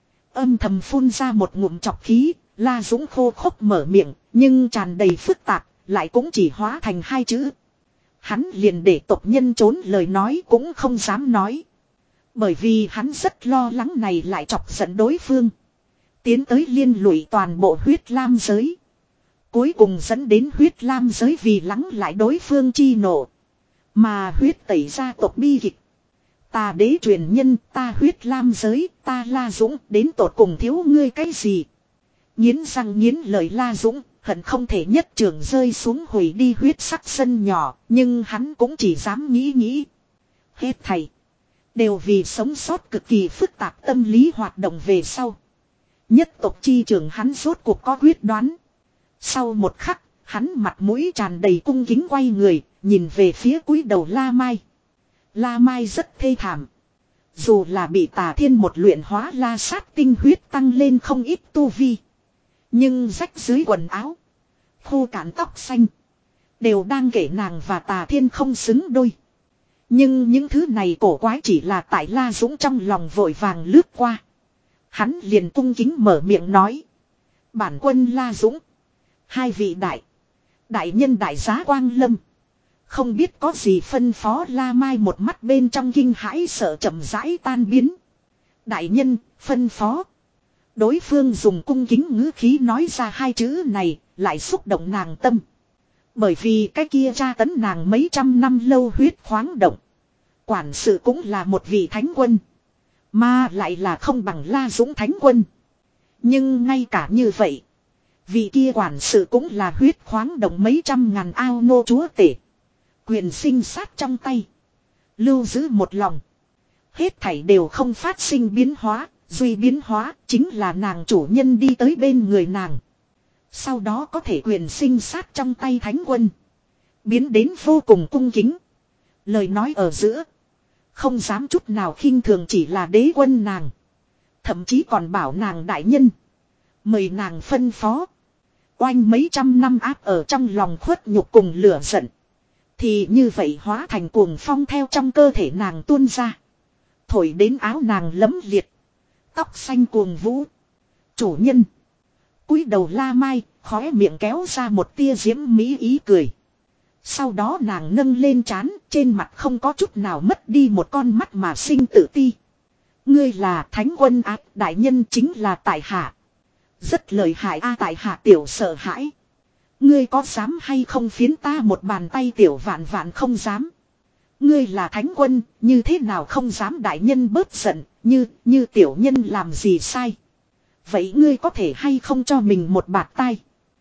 âm thầm phun ra một ngụm chọc khí. La Dũng khô khốc mở miệng, nhưng tràn đầy phức tạp, lại cũng chỉ hóa thành hai chữ. Hắn liền để tộc nhân trốn lời nói cũng không dám nói. Bởi vì hắn rất lo lắng này lại chọc giận đối phương. Tiến tới liên lụy toàn bộ huyết lam giới. Cuối cùng dẫn đến huyết lam giới vì lắng lại đối phương chi nộ. Mà huyết tẩy gia tộc bi kịch. Ta đế truyền nhân, ta huyết lam giới, ta La Dũng, đến tột cùng thiếu ngươi cái gì? Nghiến răng nghiến lời La Dũng, hận không thể nhất trường rơi xuống hủy đi huyết sắc sân nhỏ, nhưng hắn cũng chỉ dám nghĩ nghĩ. Hết thầy. Đều vì sống sót cực kỳ phức tạp tâm lý hoạt động về sau. Nhất tộc chi trưởng hắn rốt cuộc có quyết đoán. Sau một khắc, hắn mặt mũi tràn đầy cung kính quay người, nhìn về phía cúi đầu La Mai. La Mai rất thê thảm. Dù là bị Tà Thiên một luyện hóa La Sát tinh huyết tăng lên không ít tu vi. Nhưng rách dưới quần áo, khô cạn tóc xanh, đều đang kể nàng và Tà Thiên không xứng đôi. Nhưng những thứ này cổ quái chỉ là tại La Dũng trong lòng vội vàng lướt qua. Hắn liền cung kính mở miệng nói. Bản quân La Dũng. Hai vị đại. Đại nhân đại giá Quang Lâm. Không biết có gì phân phó. La Mai một mắt bên trong kinh hãi sợ chậm rãi tan biến. Đại nhân, phân phó. Đối phương dùng cung kính ngữ khí nói ra hai chữ này, lại xúc động nàng tâm. Bởi vì cái kia tra tấn nàng mấy trăm năm lâu huyết khoáng động. Quản sự cũng là một vị thánh quân. Mà lại là không bằng La Dũng thánh quân. Nhưng ngay cả như vậy, vị kia quản sự cũng là huyết khoáng động mấy trăm ngàn ao nô chúa tể. Quyền sinh sát trong tay. Lưu giữ một lòng. Hết thảy đều không phát sinh biến hóa. Duy biến hóa chính là nàng chủ nhân đi tới bên người nàng. Sau đó có thể quyền sinh sát trong tay thánh quân. Biến đến vô cùng cung kính. Lời nói ở giữa. Không dám chút nào khinh thường chỉ là đế quân nàng. Thậm chí còn bảo nàng đại nhân. Mời nàng phân phó. Oanh mấy trăm năm áp ở trong lòng khuất nhục cùng lửa giận. Thì như vậy hóa thành cuồng phong theo trong cơ thể nàng tuôn ra. Thổi đến áo nàng lấm liệt. Tóc xanh cuồng vũ. Chủ nhân. Cúi đầu La Mai, khóe miệng kéo ra một tia diễm mỹ ý cười. Sau đó nàng nâng lên trán, trên mặt không có chút nào mất đi một con mắt mà sinh tự ti. Ngươi là thánh quân ác, đại nhân chính là tại hạ. Rất lợi hại a tại hạ tiểu sợ hãi. Ngươi có dám hay không phiến ta một bàn tay tiểu vạn vạn không dám. Ngươi là thánh quân, như thế nào không dám đại nhân bớt giận, như, như tiểu nhân làm gì sai. Vậy ngươi có thể hay không cho mình một bạt tai.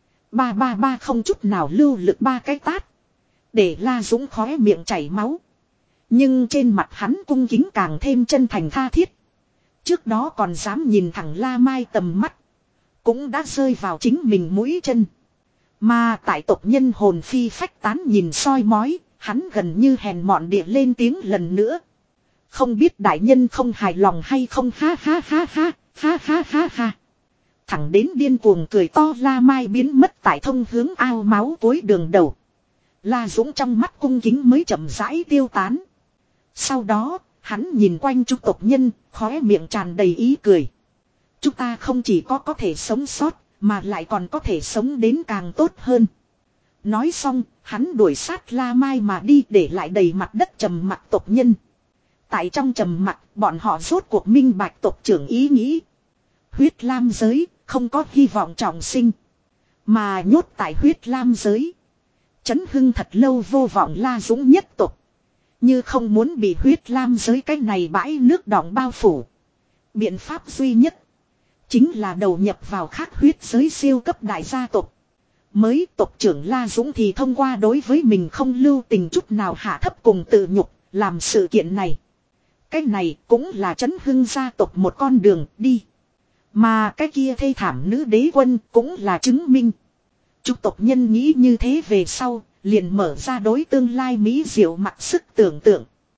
Ba ba ba không chút nào lưu lực ba cái tát. Để La Dũng khóe miệng chảy máu. Nhưng trên mặt hắn cung kính càng thêm chân thành tha thiết. Trước đó còn dám nhìn thẳng La Mai tầm mắt. Cũng đã rơi vào chính mình mũi chân. Mà tại tộc nhân hồn phi phách tán nhìn soi mói. Hắn gần như hèn mọn địa lên tiếng lần nữa. Không biết đại nhân không hài lòng hay không ha ha ha ha ha ha ha ha. Thẳng đến điên cuồng cười to La Mai biến mất tại thông hướng ao máu cuối đường đầu. La Dũng trong mắt cung kính mới chậm rãi tiêu tán. Sau đó, hắn nhìn quanh chúng tộc nhân, khóe miệng tràn đầy ý cười. Chúng ta không chỉ có có thể sống sót, mà lại còn có thể sống đến càng tốt hơn. Nói xong, hắn đuổi sát La Mai mà đi để lại đầy mặt đất trầm mặc tộc nhân. Tại trong trầm mặc, bọn họ rốt cuộc minh bạch tộc trưởng ý nghĩ. Huyết lam giới, không có hy vọng trọng sinh. Mà nhốt tại huyết lam giới. Chấn hưng thật lâu vô vọng La Dũng nhất tộc. Như không muốn bị huyết lam giới cái này bãi nước đọng bao phủ. Biện pháp duy nhất. Chính là đầu nhập vào khác huyết giới siêu cấp đại gia tộc. Mới tộc trưởng La Dũng thì thông qua đối với mình không lưu tình chút nào hạ thấp cùng tự nhục, làm sự kiện này. Cái này cũng là chấn hưng gia tộc một con đường đi. Mà cái kia thê thảm nữ đế quân cũng là chứng minh. Chúng tộc nhân nghĩ như thế về sau, liền mở ra đối tương lai mỹ diệu mặc sức tưởng tượng.